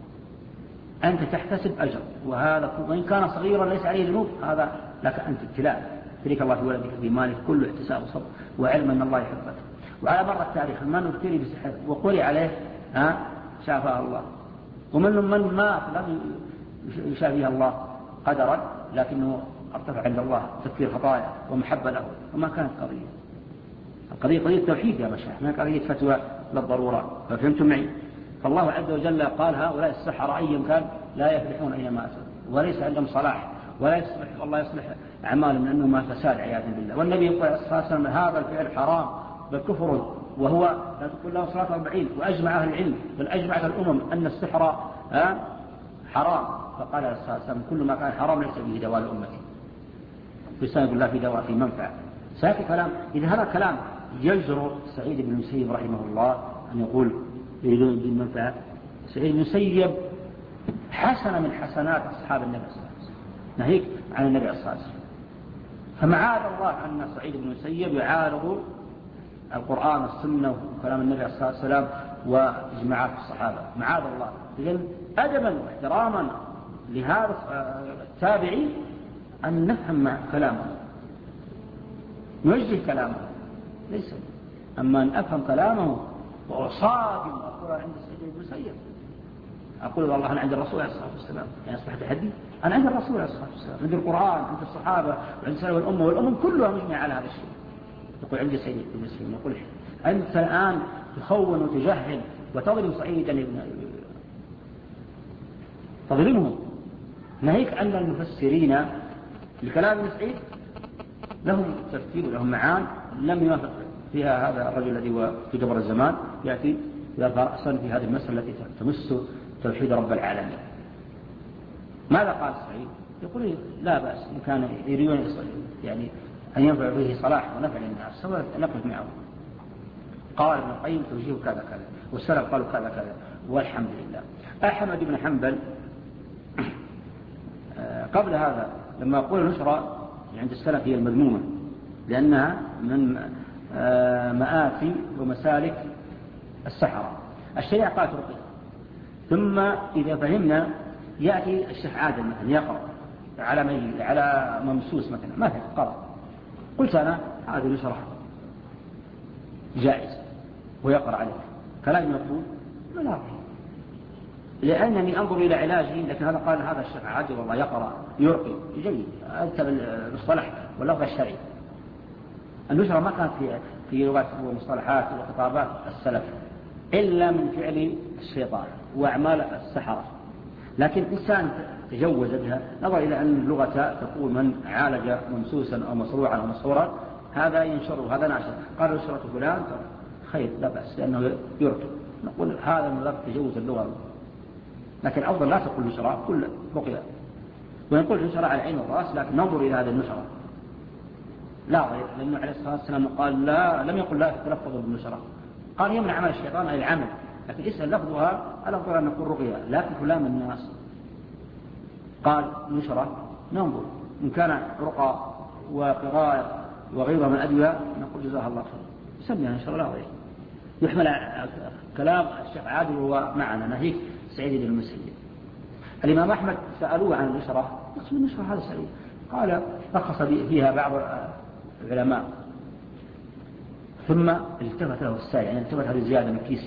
أنت تحتسب أجر، وهذا وإن كان صغيرا ليس عليه ذنوب، هذا لك أنت ابتلاء، تريك الله في ولدك في مالك كله احتساب وصبر وعلم أن الله يحبك. وعلى مر التاريخ من ابتلي بسحر وقري عليه ها شافاه الله، ومن من مات لم يشافيه الله قدرا لكنه ارتفع عند الله تكفير خطايا ومحبة له، وما كانت قضية. القضية قضية توحيد يا مشايخ، ما قضية فتوى للضرورات. ففهمتم معي؟ فالله عز وجل قال هؤلاء السحرة أيا كان لا يفلحون أينما أتوا، وليس عندهم صلاح ولا يصلح، والله يصلح أعمالهم لأنه ما فساد عياذا بالله. والنبي يقول عليه الصلاة والسلام هذا الفعل حرام بل كفر، وهو لا تقول له صلاة أربعين، وأجمع أهل العلم بل أجمعت الأمم أن السحر حرام. فقال عليه الصلاة والسلام كل ما كان حرام ليس به دواء لأمتي، في سنة الله في دواء في منفعة. سيأتي كلام، إذا هذا كلام يجرؤ سعيد بن المسيب رحمه الله أن يقول بالمنفعة. سعيد بن المسيب حسنة من حسنات أصحاب النبي صلى الله عليه وسلم، ناهيك عن النبي صلى الله عليه وسلم، فمعاذ الله أن سعيد بن المسيب يعارض القرآن والسنة وكلام النبي عليه الصلاة والسلام وإجماعات الصحابة، معاذ الله. إذن أدبا واحتراما لهذا التابعي أن نفهم كلامه، نوجه كلامه، ليس أما أن أفهم كلامه وأصادم وأقول عند سعيد بن المسيب، أقول والله أنا عند الرسول عليه الصلاة والسلام، يعني أصبح تحدي. أنا عند الرسول عليه الصلاة والسلام، عند القرآن، عند الصحابة، وعند سلف الأمة، والأمم كلها مجمع على هذا الشيء. يقول عند سعيد بن المسيب، يقول أنت الآن تخون وتجهل وتظلم سعيدا، تظلمهم. ناهيك أن المفسرين لكلام ابن سعيد لهم تفسير ولهم معان لم يوافق فيها هذا الرجل الذي هو في جبر الزمان يأتي يرفع رأسا في هذه المسألة التي تمس توحيد رب العالمين. ماذا قال سعيد؟ يقول لا بأس إن كان يريدون يعني أن ينفع به صلاح ونفع للناس سواء نقف معه. قال ابن القيم توجيه كذا كذا، والسلف قالوا كذا كذا، والحمد لله. أحمد بن حنبل قبل هذا لما يقول نشرة عند السلف هي المذمومة لأنها من مآتي ومسالك السحرة، الشريعة قالت رقية. ثم إذا فهمنا يأتي الشيخ عادل مثلا يقرأ على ميل على ممسوس مثلا مثلا قرأ، قلت أنا هذه نشرة جائز ويقرأ عليه كلام يقول ما لا أقول لأنني أنظر إلى علاجه، لكن هذا قال هذا الشيخ عادل والله يقرأ يرقي جيد، أنت بالمصطلح واللفظ الشرعي. النشرة ما كانت في في لغات ومصطلحات وخطابات السلف إلا من فعل الشيطان وأعمال السحرة، لكن إنسان تجوز بها نظر إلى أن اللغة تقول من عالج ممسوسا أو مصروعا أو مسحورا هذا ينشره هذا ناشر، قال نشرة فلان خير لا بأس لأنه يرقي، نقول هذا من باب تجوز اللغة، لكن أفضل لا تقول نشرة كل رقية، ونقول نشرة على العين والرأس، لكن ننظر إلى هذه النشرة لا غير، لأنه عليه الصلاة والسلام قال لا لم يقل لا تلفظوا بالنشرة، قال هي من عمل الشيطان أي العمل، لكن اسأل لفظها الأفضل أن نقول رقية، لكن كلام الناس قال نشرة ننظر إن كان رقى وقراءة وغيرها من الأدوية نقول جزاها الله خير سميها نشرة لا غير. يحمل كلام الشيخ عادل وهو معنا ناهيك سعيد بن المسيب. الإمام أحمد سألوه عن النشرة، يقصد النشرة هذا سعيد، قال رخص فيها بعض العلماء، ثم التفت له السائل يعني التفت هذه زيادة من كيسه،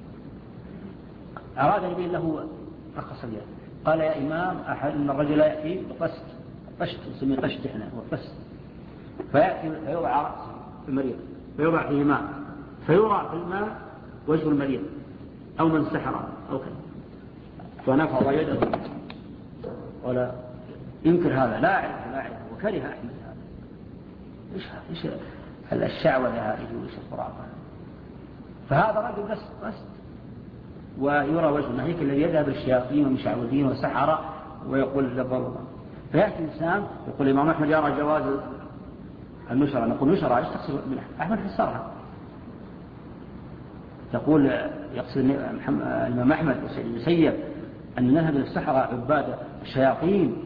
أراد يبين له رخص فيها، قال يا إمام أحد إن الرجل يأتي بقسط قشط نسميه قشط إحنا والقسط، فيأتي فيوضع في المريض فيوضع فيه ماء فيرى في الماء وجه المريض أو من سحر أو كذا، فنفض يده ولا ينكر هذا لا أعرف لا أعرف وكره أحمد هذا. إيش إيش الشعوذة هذه وإيش الخرافة؟ فهذا رجل بس قصد ويرى وجه ناهيك الذي يذهب الشياطين والمشعوذين والسحرة ويقول للضرورة. فيأتي إنسان يقول الإمام أحمد يرى جواز النشرة، نقول نشرة إيش تقصد منها؟ أحمد فسرها، تقول يقصد الإمام أحمد وسعيد بن المسيب أن نذهب إلى السحرة عباد الشياطين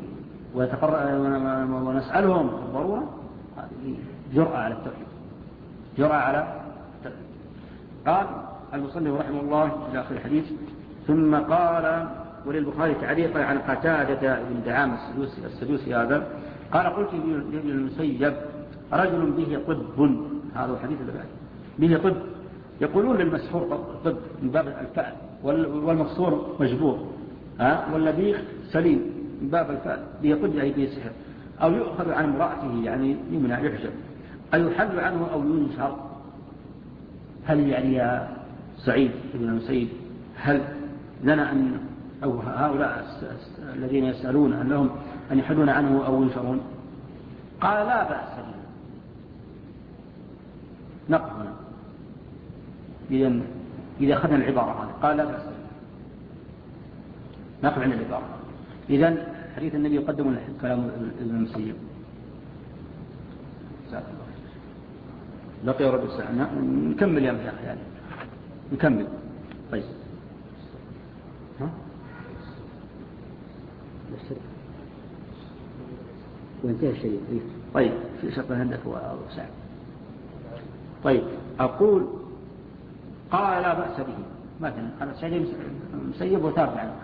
ونسألهم بالضرورة، هذه جرأة على التوحيد، جرأة على التوحيد. قال المصنف رحمه الله إلى آخر الحديث ثم قال وللبخاري تعليقا عن قتادة بن دعامة السدوسي, السدوسي هذا قال قلت لابن المسيب رجل به طب، هذا الحديث اللي بعد به طب، يقولون للمسحور طب من باب الفأل والمقصور مجبور ها واللبيخ سليم من باب الفأل به طب أي به سحر، أو يؤخذ عن امرأته يعني يمنع يحجب، أو يحل عنه أو ينشر. هل يعني يا سعيد بن المسيب هل لنا أن أو هؤلاء الذين يسألون أن لهم أن يحلون عنه أو ينشرون؟ قال لا بأس به نقف هنا إذا إذا أخذنا العبارة هذه قال لا بأس نقف عن العبارة. إذن حديث النبي يقدم كلام ابن المسيب. لقي رب الساعة نكمل يا مشايخ يعني نكمل طيب ها وانتهى الشريف طيب في شق عندك وسعد. طيب أقول قال لا بأس به مثلا هذا سعيد مسيب وتابع عنه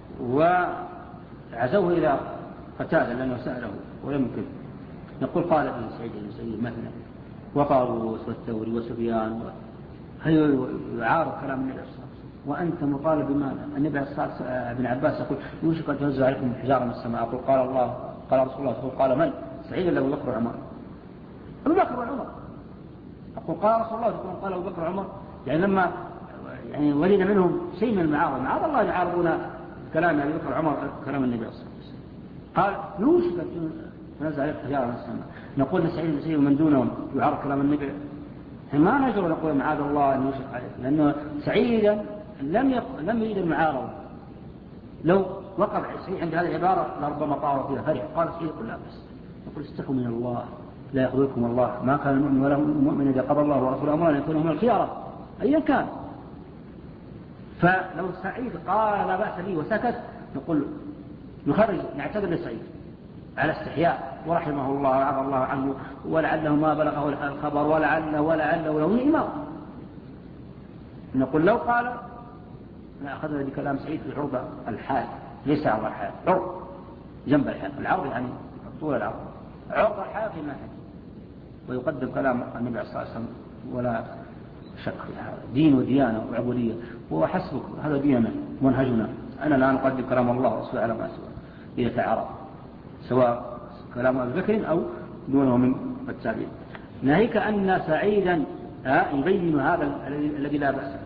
وعزوه إلى قتادة لأنه سأله ولم يمكن. نقول قال به سعيد المسيب مثلا وطاووس والثوري وسفيان هل يعارض كلام النبي صلى الله عليه وسلم وأنت مطالب بماذا؟ النبي ابن عباس يقول يوشك أن تنزل عليكم حجارة من السماء. أقول قال الله قال رسول الله يقول قال من؟ سعيد ولا أبو بكر وعمر؟ أبو بكر وعمر. أقول قال رسول الله يقول قال أبو بكر وعمر يعني لما يعني ولد منهم شيء من المعارضة معاذ الله يعارضون كلام أبي بكر وعمر كلام النبي صلى الله عليه وسلم. قال يوشك أن تنزل عليكم حجارة من السماء. نقول سعيد المسيب ومن دونهم يعارض كلام النبي ما نجر نقول معاذ الله أن يوشك عليه لأنه سعيدا لم يق... لم يريد المعارضة. لو وقف سعيد عند هذه العبارة لربما طار فيها فرح. قال سعيد قل لا بس نقول استحوا من الله لا يأخذكم الله ما كان المؤمن ولا المؤمن إذا قضى الله ورسوله أمرا أن يكون هم الخيارة أيا كان. فلو سعيد قال لا بأس به وسكت نقول نخرج نعتذر لسعيد على استحياء ورحمه الله وعفى الله عنه ولعله ما بلغه الخبر ولعله ولعله ولو إمام. نقول لو قال نأخذنا بكلام سعيد في عرض الحال ليس عرض الحال عرض جنب الحال العرض يعني طول العرض عرض الحال في المنهج ويقدم كلام النبي صلى الله عليه وسلم ولا شك في هذا دين وديانة وعبودية وحسبك هذا ديننا منهجنا. أنا لا نقدم كلام الله ورسوله على ما سوى إذا تعارض سواء كلام أبي بكر أو دونه من التابعين. ناهيك أن سعيدا يبين هذا الذي لا بأس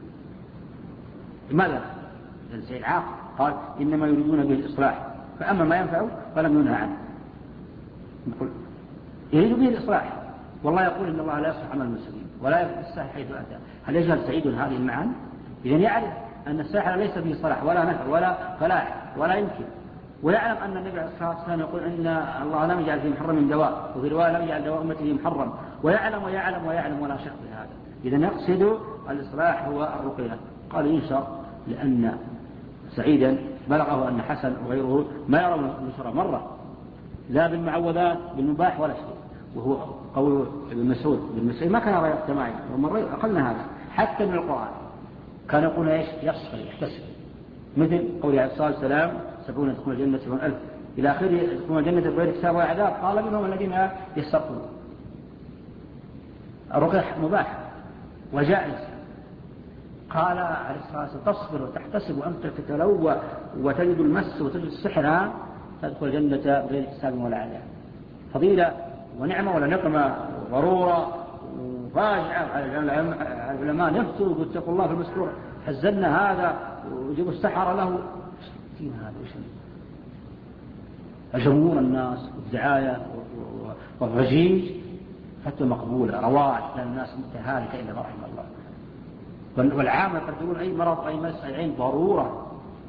ماذا؟ سعيد عاقل قال إنما يريدون به الإصلاح فأما ما ينفع فلم ينهى عنه. نقول يريد به الإصلاح والله يقول إن الله لا يصلح عمل المسلمين ولا يفعل الساحر حيث أتى. هل يجهل سعيد هذه المعاني؟ إذن يعرف أن الساحر ليس به صلاح ولا نفع ولا فلاح ولا يمكن ويعلم أن النبي صلى الله عليه وسلم يقول إن الله لم يجعل فيه محرم دواء وفي رواية لم يجعل دواء أمته محرم ويعلم ويعلم ويعلم ولا شك في هذا. إذن يقصد الإصلاح هو الرقية. قال ينشر لأن سعيدا بلغه أن حسن وغيره ما يرون النشر مرة لا بالمعوذات بالمباح ولا شيء وهو قول ابن مسعود ابن مسعود ما كان يرى اجتماعي ومرة أقلنا هذا حتى من القرآن كان يقول ايش يصفر يحتسب مثل قول عليه الصلاة والسلام سبعون يدخلون الجنة سبعون ألف إلى آخره يدخلون الجنة بغير حساب ولا عذاب قال منهم الذين يستغفرون. الرقية مباح وجائز. قال عليه الصلاة والسلام تصبر وتحتسب وأنت تتلوى وتجد المس وتجد السحر تدخل الجنة بغير حساب ولا عذاب. فضيلة ونعمة ولا نقمة ضرورة وفاجعة على العلماء نفسه وقلت اتقوا الله في المسكور حزلنا هذا وجيبوا السحر له فين هذا وشن جمهور الناس والدعاية والرجيج فتوى مقبولة رواج لأن الناس متهالكة إلا رحم الله. والعامة يقولون أي مرض أي مس أي عين ضرورة.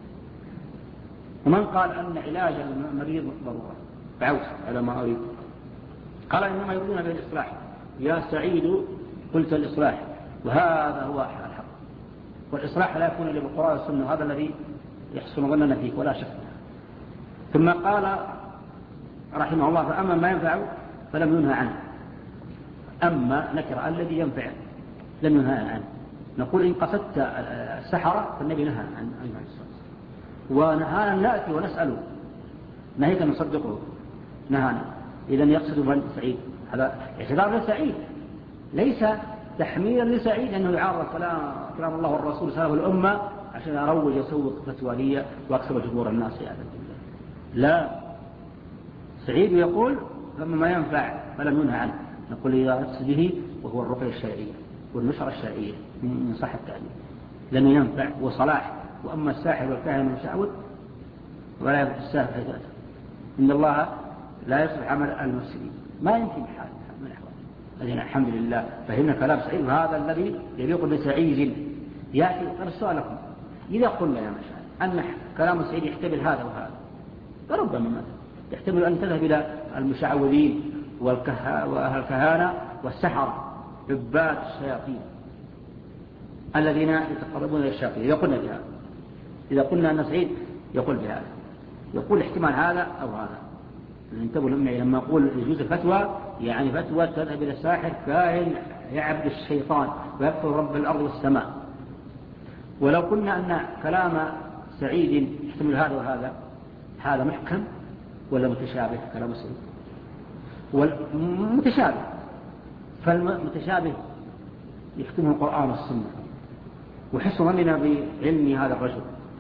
ومن قال أن علاج المريض ضرورة بعوث على ما أريد. قال إنما يريدون بالإصلاح يا سعيد قلت الإصلاح وهذا هو الحق والإصلاح لا يكون إلا بالقرآن والسنة هذا الذي يحسن ظننا فيك ولا شك. ثم قال رحمه الله فأما ما ينفع فلم ينهى عنه. أما نكر الذي ينفع لم ينهى عنه. نقول إن قصدت السحرة فالنبي نهى عن أيها الصلاة ونهانا نأتي ونسأله نهيك نصدقه نهانا. إذن يقصد من سعيد هذا اعتذار لسعيد ليس تحمير لسعيد أنه يعارض كلام الله والرسول سلام الأمة عشان أروج يسوق فتوى لي وأكسب جمهور الناس يا عبد الله. لا سعيد يقول فما ما ينفع فلم ينهى عنه. نقول إذا نقصد به وهو الرقية الشرعية والنشرة الشرعية من صح التعليم لأنه ينفع وصلاح. وأما الساحر والكاهن والمشعوذ ولا ينفع الساحر حيث أتى إن الله لا يصلح عمل المفسدين ما يمكن حال من الأحوال. الذين الحمد لله فهمنا كلام سعيد وهذا الذي يليق بسعيد. يأتي قال السؤال لكم إذا قلنا يا مشاهد أن كلام سعيد يحتمل هذا وهذا فربما مثلا يحتمل أن تذهب إلى المشعوذين وأهل الكهانة والسحرة عباد الشياطين الذين يتقربون إلى الشياطين. إذا قلنا بهذا إذا قلنا أن سعيد يقول بهذا يقول احتمال هذا أو هذا انتبهوا لما يقول يجوز الفتوى يعني فتوى تذهب إلى ساحر كائن يعبد الشيطان ويكفر رب الأرض والسماء. ولو قلنا أن كلام سعيد يحتمل هذا وهذا، هذا محكم ولا متشابه؟ كلام سعيد والمتشابه، فالمتشابه يحكمه القرآن والسنة. وحسن ظننا بعلم هذا الرجل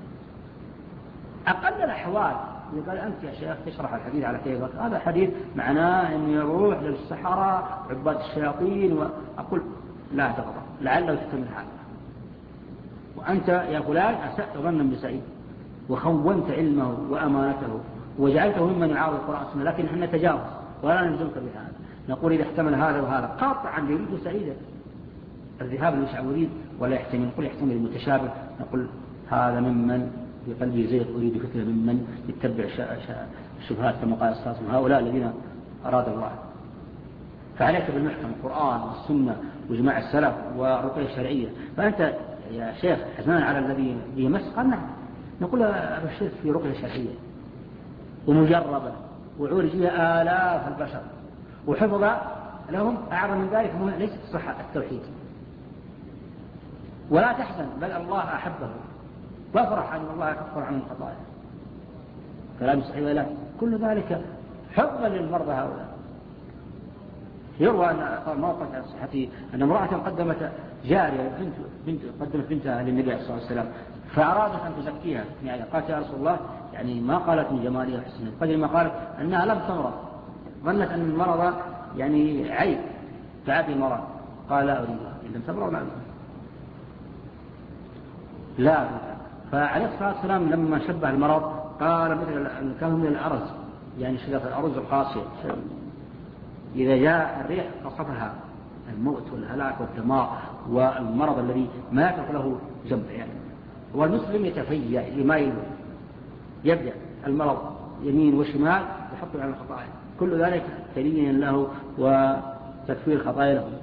أقل الأحوال قال أنت يا شيخ تشرح الحديث على كيفك، هذا حديث معناه أن يروح للسحرة عباد الشياطين، وأقول لا تغضب لعله يحتمل هذا. وأنت يا فلان أسأت ظنا بسعيد وخونت علمه وأمانته وجعلته ممن يعارض القرآن والسنة، لكن احنا نتجاوز ولا نلزمك بهذا، نقول إذا احتمل هذا وهذا قاطعا يريد سعيدا الذهاب المشعورين، ولا يحتمل، نقول يحتمل المتشابه، نقول هذا ممن في قلبه زيغ أريد فتنة ممن يتبع الشبهات كما قال الصلاة والسلام، هؤلاء الذين أراد الله. فعليك بالمحكم القرآن والسنة وجماع السلف والرقية الشرعية. فأنت يا شيخ حزنان على الذي بيمس قال نعم، نقول أبشر في رقية شرعية ومجربة وعرجية آلاف البشر وحفظ لهم أعظم من ذلك ليس صحة التوحيد. ولا تحزن بل الله أحبه وافرح أن الله يكفر عن الخطايا. كلام صحيح ولا كل ذلك حفظا للمرضى هؤلاء. يروى أن موقف صحتي أن امرأة قدمت جارية بنت بنت قدمت بنتها للنبي صلى الله عليه وسلم فأرادت أن تزكيها، يعني قالت يا رسول الله يعني ما قالت من جمالها وحسنها قدر ما قالت أنها لم تمرض، ظنت أن المرض يعني عيب تعافي المرض. قال لا أريدها إن لم تمرض لا أريدها لا أريدها. فعليه الصلاة والسلام لما شبه المرض قال مثل كان من الأرز، يعني شجرة الأرز القاسية إذا جاء الريح قصفها الموت والهلاك والدمار والمرض الذي ما يترك له جنب. يعني والمسلم يتفيأ لما يلبس، يبدأ المرض يمين وشمال يحط على الخطايا، كل ذلك تلين له وتكفير الخطايا له.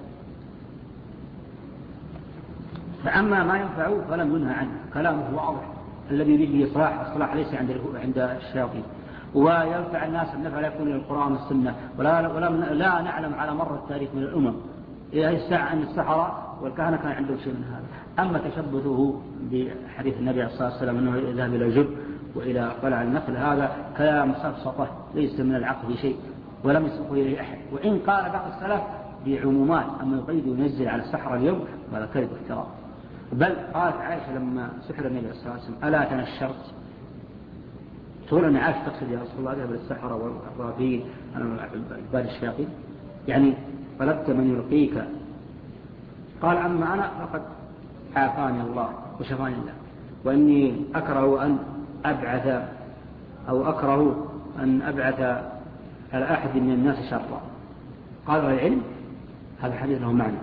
فأما ما ينفع فلم ينهى عنه، كلامه واضح الذي يريد إصلاح الصلاح ليس عند عند الشياطين. وينفع الناس النفع لا يكون للقرآن والسنة، ولا ولا لا نعلم على مر التاريخ من الأمم إلى الساعة أن السحرة والكهنة كان عندهم شيء من هذا. أما تشبثه بحديث النبي عليه الصلاة والسلام أنه يذهب إلى الجب وإلى قلع النخل هذا كلام سفسطة ليس من العقل شيء ولم يسبقه إليه أحد. وإن قال بعض السلف بعمومات أما يقيد وينزل على السحرة اليوم هذا كذب وافتراء. بل قالت عائشة لما سحر النبي عليه الصلاة والسلام ألا تنشرت؟ تقول أن عائشة تقصد يا رسول الله ذهب للسحرة والرافين عباد الشياطين، يعني طلبت من يلقيك؟ قال أما أنا فقد عافاني الله وشفاني الله، وإني أكره أن أبعث أو أكره أن أبعث على أحد من الناس شرا. قال العلم هذا حديث له معنى.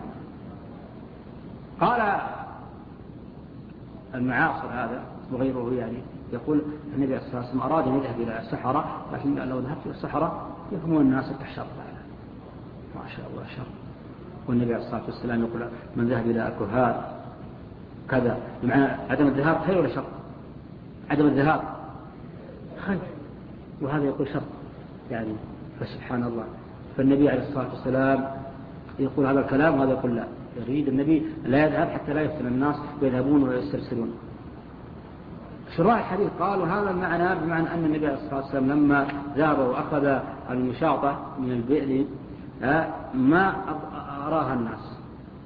قال المعاصر هذا وغيره يعني يقول النبي عليه الصلاة والسلام أراد أن يذهب إلى السحرة، لكن لو ذهبت إلى السحرة يفهمون الناس الشر ما شاء الله شر. والنبي عليه الصلاة والسلام يقول من ذهب إلى الكهان كذا، بمعنى عدم الذهاب خير ولا شر؟ عدم الذهاب خير، وهذا يقول شر يعني. فسبحان الله، فالنبي عليه الصلاة والسلام يقول هذا الكلام وهذا يقول لا، يريد النبي لا يذهب حتى لا يفتن الناس ويذهبون ويسترسلون. شراح الحديث قالوا هذا المعنى بمعنى أن النبي عليه الصلاة والسلام لما ذهب وأخذ المشاطة من البئر ما أراها الناس،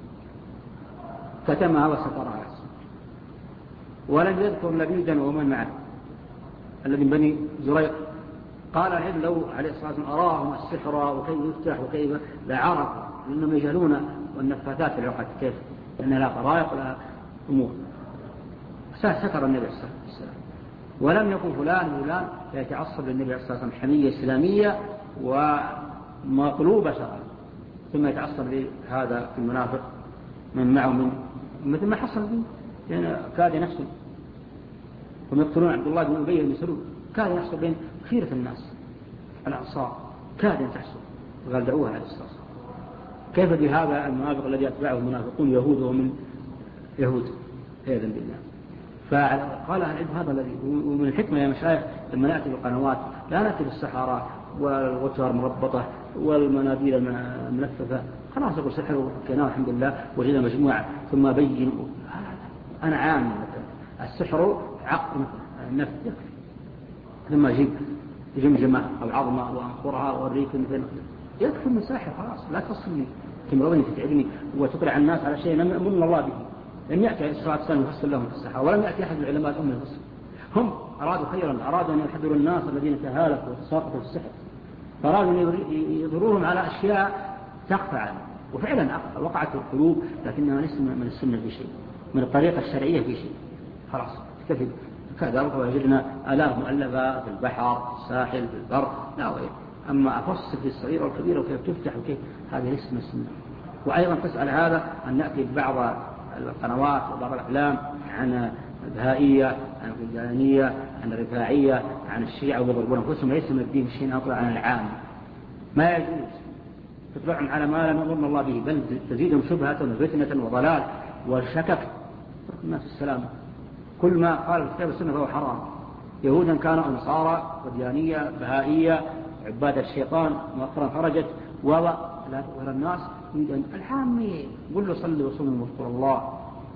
كتمها وسترها، ولم يذكر لبيدا ومن معه الذي بني زريق. قال العلم لو عليه الصلاة والسلام أراهم السحر وكيف يفتح وكيف لعرف، لأنهم يجهلون والنفاثات في العقد كيف، لأنها لا طرائق ولا أمور. ستر النبي عليه الصلاة والسلام، ولم يكن فلان وفلان يتعصب للنبي عليه الصلاة والسلام حمية إسلامية ومطلوبة شرعا ثم يتعصب لهذا المنافق من معه من مثل ما حصل به، لأن كاد يحصل هم يقتلون عبد الله بن أبي بن سلول، كاد يحصل بين كثير في الناس الأنصار، كاد يحصل وقال دعوها عليه الصلاة والسلام. كيف بهذا المنافق الذي يتبعه المنافقون يهود ومن يهود عياذا بالله. فقال العلم هذا الذي ومن الحكمة يا مشايخ لما نأتي بالقنوات لا نأتي بالسحرة والغتر مربطة والمناديل الملففة خلاص أقول سحر وكنا الحمد لله وجدنا مجموعة ثم بين. أنا عام مثلا السحر عقل النفس يكفي، لما جيب جمجمة أو عظمة وأنقرها وأوريك مثل يكفي من ساحر خلاص، لا تصلني تمرضني تتعبني وتطلع الناس على شيء من الله به. لم يأتي عليه الصلاة والسلام يفصل لهم في السحر، ولم يأتي أحد من العلماء الأمة يفصل. هم أرادوا خيرا، أرادوا أن يحذروا الناس الذين تهالكوا وتساقطوا في السحر، فأرادوا أن يضروهم على أشياء تخفى عنهم، وفعلا وقعت القلوب لكنها ليست من السنة في شيء، من الطريقة الشرعية في شيء، خلاص تكفي. كذلك وجدنا آلاف مؤلفة في البحر في الساحل في البر لا غير. أما أفصل في الصغيرة والكبيرة وكيف تفتح وكيف، هذه ليست من السنة. وأيضا تسأل هذا أن نأتي ببعض القنوات وبعض الأفلام عن البهائية عن الجانية عن الرفاعية عن الشيعة ويضربون أنفسهم، ليس من الدين شيء أطلع عن العام، ما يجوز تطلعهم على ما لم يأمرنا الله به، بل تزيدهم شبهة وفتنة وضلال وشكك. الناس السلام، كل ما قال الكتاب والسنة فهو حرام. يهودا كانوا أنصارى وديانية بهائية عباد الشيطان، مؤخرا خرجت ولا تظهر الناس يريد الحامي قل له صلي وصوم واذكر الله،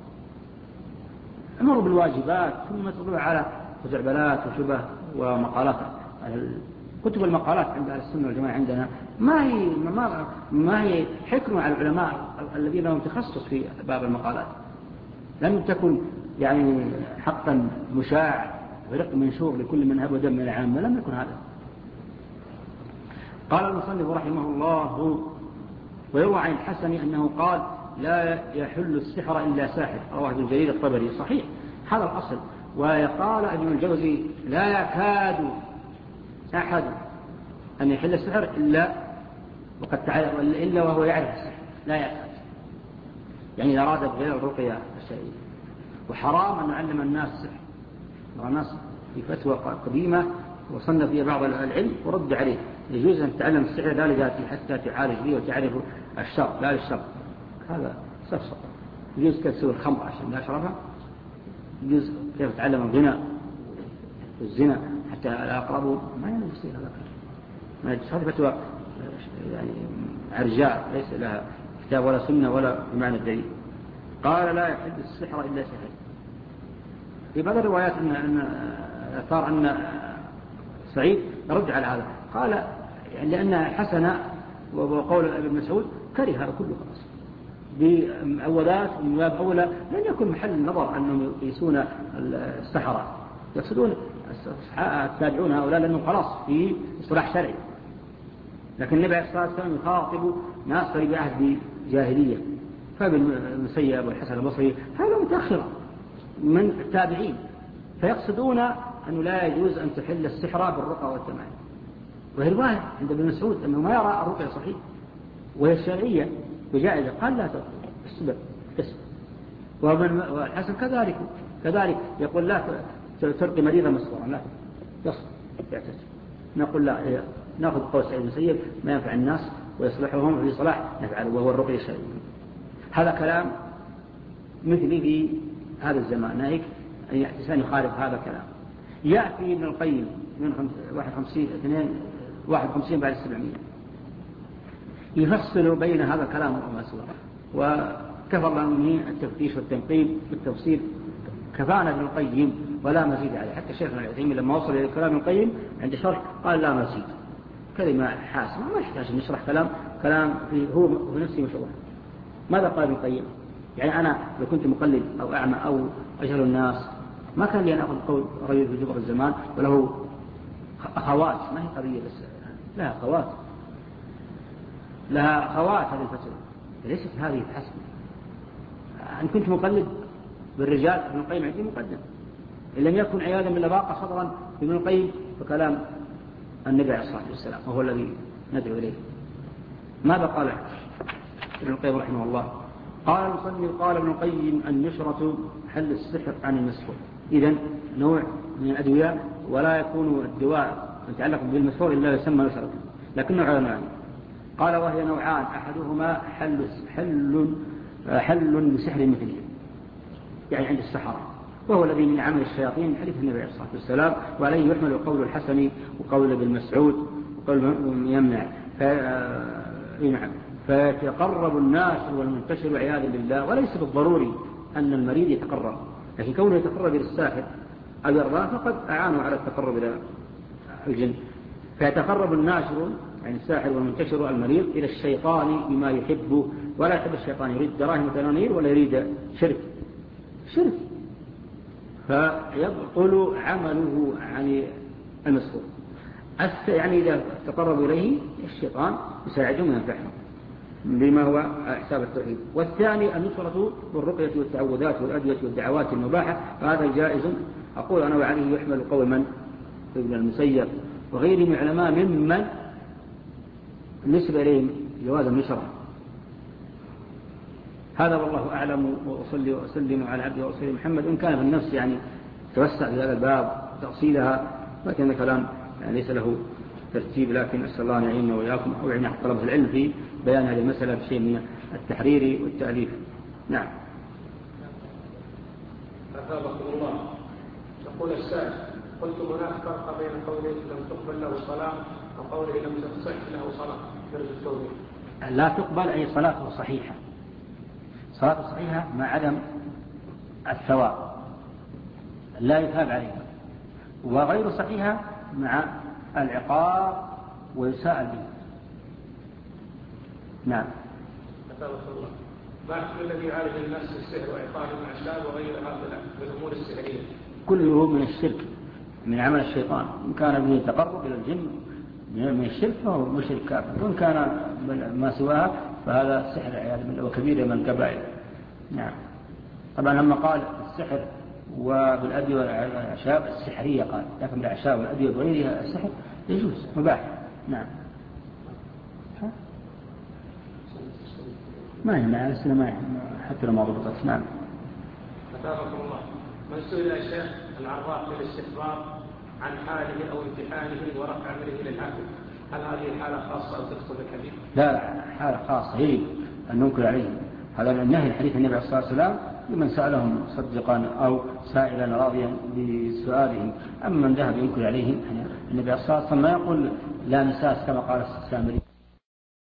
امروا بالواجبات ثم تطلع على خزعبلات وشبه ومقالات. كتب المقالات عند أهل السنة والجماعة عندنا ما هي ما, ما هي حكمة على العلماء الذين لهم تخصص في باب المقالات، لم تكن يعني حقا مشاع فرق منشور لكل من هب ودم من العامة، لم يكن هذا. قال المصنف رحمه الله: ويروى عن الحسن أنه قال: لا يحل السحر إلا ساحر، رواه ابن جرير الطبري. صحيح هذا الأصل. وقال ابن الجوزي: لا يكاد أحد أن يحل السحر إلا وقد تعالى إلا وهو يعرف السحر، لا يكاد، يعني أراد بغير الرقية الشرعية. وحرام أن نعلم الناس السحر. الناس في فتوى قديمة وصنف فيها بعض العلم ورد عليه، يجوز أن تتعلم السحر لا لذاته حتى تعالج به وتعرف الشر لا للشر، هذا صفصف. يجوز كيف تسوي الخمر عشان لا أشربها، يجوز كيف تتعلم الغنى والزنا حتى لا أقربه، ما يجوز هذا ما يجوز. هذه فتوى يعني عرجاء ليس لها كتاب ولا سنة ولا بمعنى الدليل. قال: لا يحل السحر إلا سحر. في بعض الروايات أن أن أثار أن سعيد رد على هذا، قال يعني لأن حسن وقول ابن مسعود كره هذا كله خلاص بأولات من باب أولى لن يكن محل النظر أنهم يقيسون السحرة، يقصدون التابعون هؤلاء لأنهم خلاص في اصطلاح شرعي. لكن النبي عليه الصلاة والسلام يخاطب ناس قريب عهد جاهلية، فابن المسيب والحسن البصري هذا متأخرة من التابعين، فيقصدون أنه لا يجوز أن تحل السحر بالرقى والتمائم. وهي رواية عند ابن مسعود أنه ما يرى الرقية صحيح وهي الشرعية وجائزة، قال لا تسبب تسبب. والحسن كذلك كذلك يقول لا ترقي مريضا مسحورا، لا تصل يعتزل. نقول لا، نأخذ قول سعيد بن المسيب ما ينفع الناس ويصلحهم في صلاح نفعله وهو الرقية الشرعية. هذا كلام مثلي في هذا الزمان، ناهيك أن يحتسان يخالف هذا الكلام. يأتي ابن القيم من واحد وخمسين اثنين واحد وخمسين بعد السبعمية يفصل بين هذا الكلام وما سواه، وكفر لنا التفتيش والتنقيب بالتفصيل كفانا ابن القيم ولا مزيد عليه. حتى شيخنا العثيمين لما وصل إلى كلام ابن القيم عند شرح قال لا مزيد، كلمة حاسمة ما يحتاج أن نشرح كلام كلام في هو في نفسه مشروع. ماذا قال ابن القيم؟ يعني أنا لو كنت مقلد أو أعمى أو أجهل الناس ما كان لي أن أخذ قول رجل في جبر الزمان وله أخوات، ما هي قضية بس لها أخوات لها أخوات هذه الفتوى، ليست هذه الحسن. أن كنت مقلد بالرجال ابن القيم عندي مقدم، إن لم يكن عياذا بالله باق صدرا ابن القيم فكلام النبي عليه الصلاة والسلام وهو الذي ندعو إليه. ماذا قال ابن القيم رحمه الله؟ قال المصنف: قال ابن القيم: أن يشرط حل السحر عن المسحور. إذن نوع من الأدوية ولا يكون الدواء يتعلق بالمسحور إلا يسمى يشرط، لكن نوع نوعان. قال: وهي نوعان: أحدهما حل حل حل بسحر مثله، يعني عند السحرة وهو الذي من عمل الشياطين من حديث النبي عليه الصلاة والسلام، وعليه يحمل قول الحسن وقول ابن مسعود وقول يمنع. فيتقرب الناس والمنتشر والعياذ بالله، وليس بالضروري أن المريض يتقرب، لكن كونه يتقرب إلى الساحر أو يرضاه فقد أعانوا على التقرب إلى الجن. فيتقرب الناشر يعني الساحر والمنتشر المريض إلى الشيطان بما يحبه، ولا يحب الشيطان يريد دراهم وتنانير ولا يريد شرك شرك فيبطل عمله عن المسحور. يعني إذا تقرب إليه الشيطان يساعدهم وينفعهم بما هو حساب التوحيد. والثاني النصرة والرقية والتعوذات والأدوية والدعوات المباحة، فهذا جائز. أقول أنا وعليه يحمل قول من ابن المسيب وغيره من علماء ممن نسب إليهم جواز النشرة. هذا والله أعلم، وأصلي وأسلم على عبده ورسوله محمد. إن كان في النفس يعني توسع في هذا الباب تأصيلها، لكن كلام يعني ليس له ترتيب، لكن أسأل الله أن يعيننا وإياكم أو يعين طلبة العلم في بيان هذه المسألة بشيء من التحرير والتأليف. نعم. أثابكم الله. يقول السائل: قلت هناك فرق بين قوله لم تقبل له صلاة وقوله لم تصح له صلاة درجة التوبة. لا تقبل أي صلاة صحيحة، صلاة صحيحة مع عدم الثواب لا يثاب عليها، وغير صحيحة مع العقاب ويساءل به. نعم. أثابكم الله. ما حكم الذي يعالج الناس بالسحر وإيقاع الأعشاب وغير هذا بالأمور السحرية؟ كله من الشرك، من عمل الشيطان. إن كان به تقرب إلى الجن من الشرك فهو مشرك كافر، وإن كان ما سواها فهذا سحر عياذ بالله وكبير من الكبائر. نعم. طبعا لما قال السحر وبالأدوية والأعشاب السحرية قال، لكن بالأعشاب والأدوية وغيرها السحر يجوز مباح. نعم. ما هي مع السنة ما حتى لما ضبطت. نعم. أثابكم الله. من سئل الشيخ العراف بالاستخبار عن حاله أو امتحانه ورفع أمره للحاكم، هل هذه حالة خاصة أو تدخل الحديث؟ لا لا، حالة خاصة يجب أن ننكر عليهم. هذا من نهي الحديث النبي عليه الصلاة والسلام لمن سألهم صدقا أو سائلا راضيا بسؤالهم. أما من ذهب ينكر عليهم النبي عليه الصلاة والسلام ما يقول لا مساس كما قال السامري.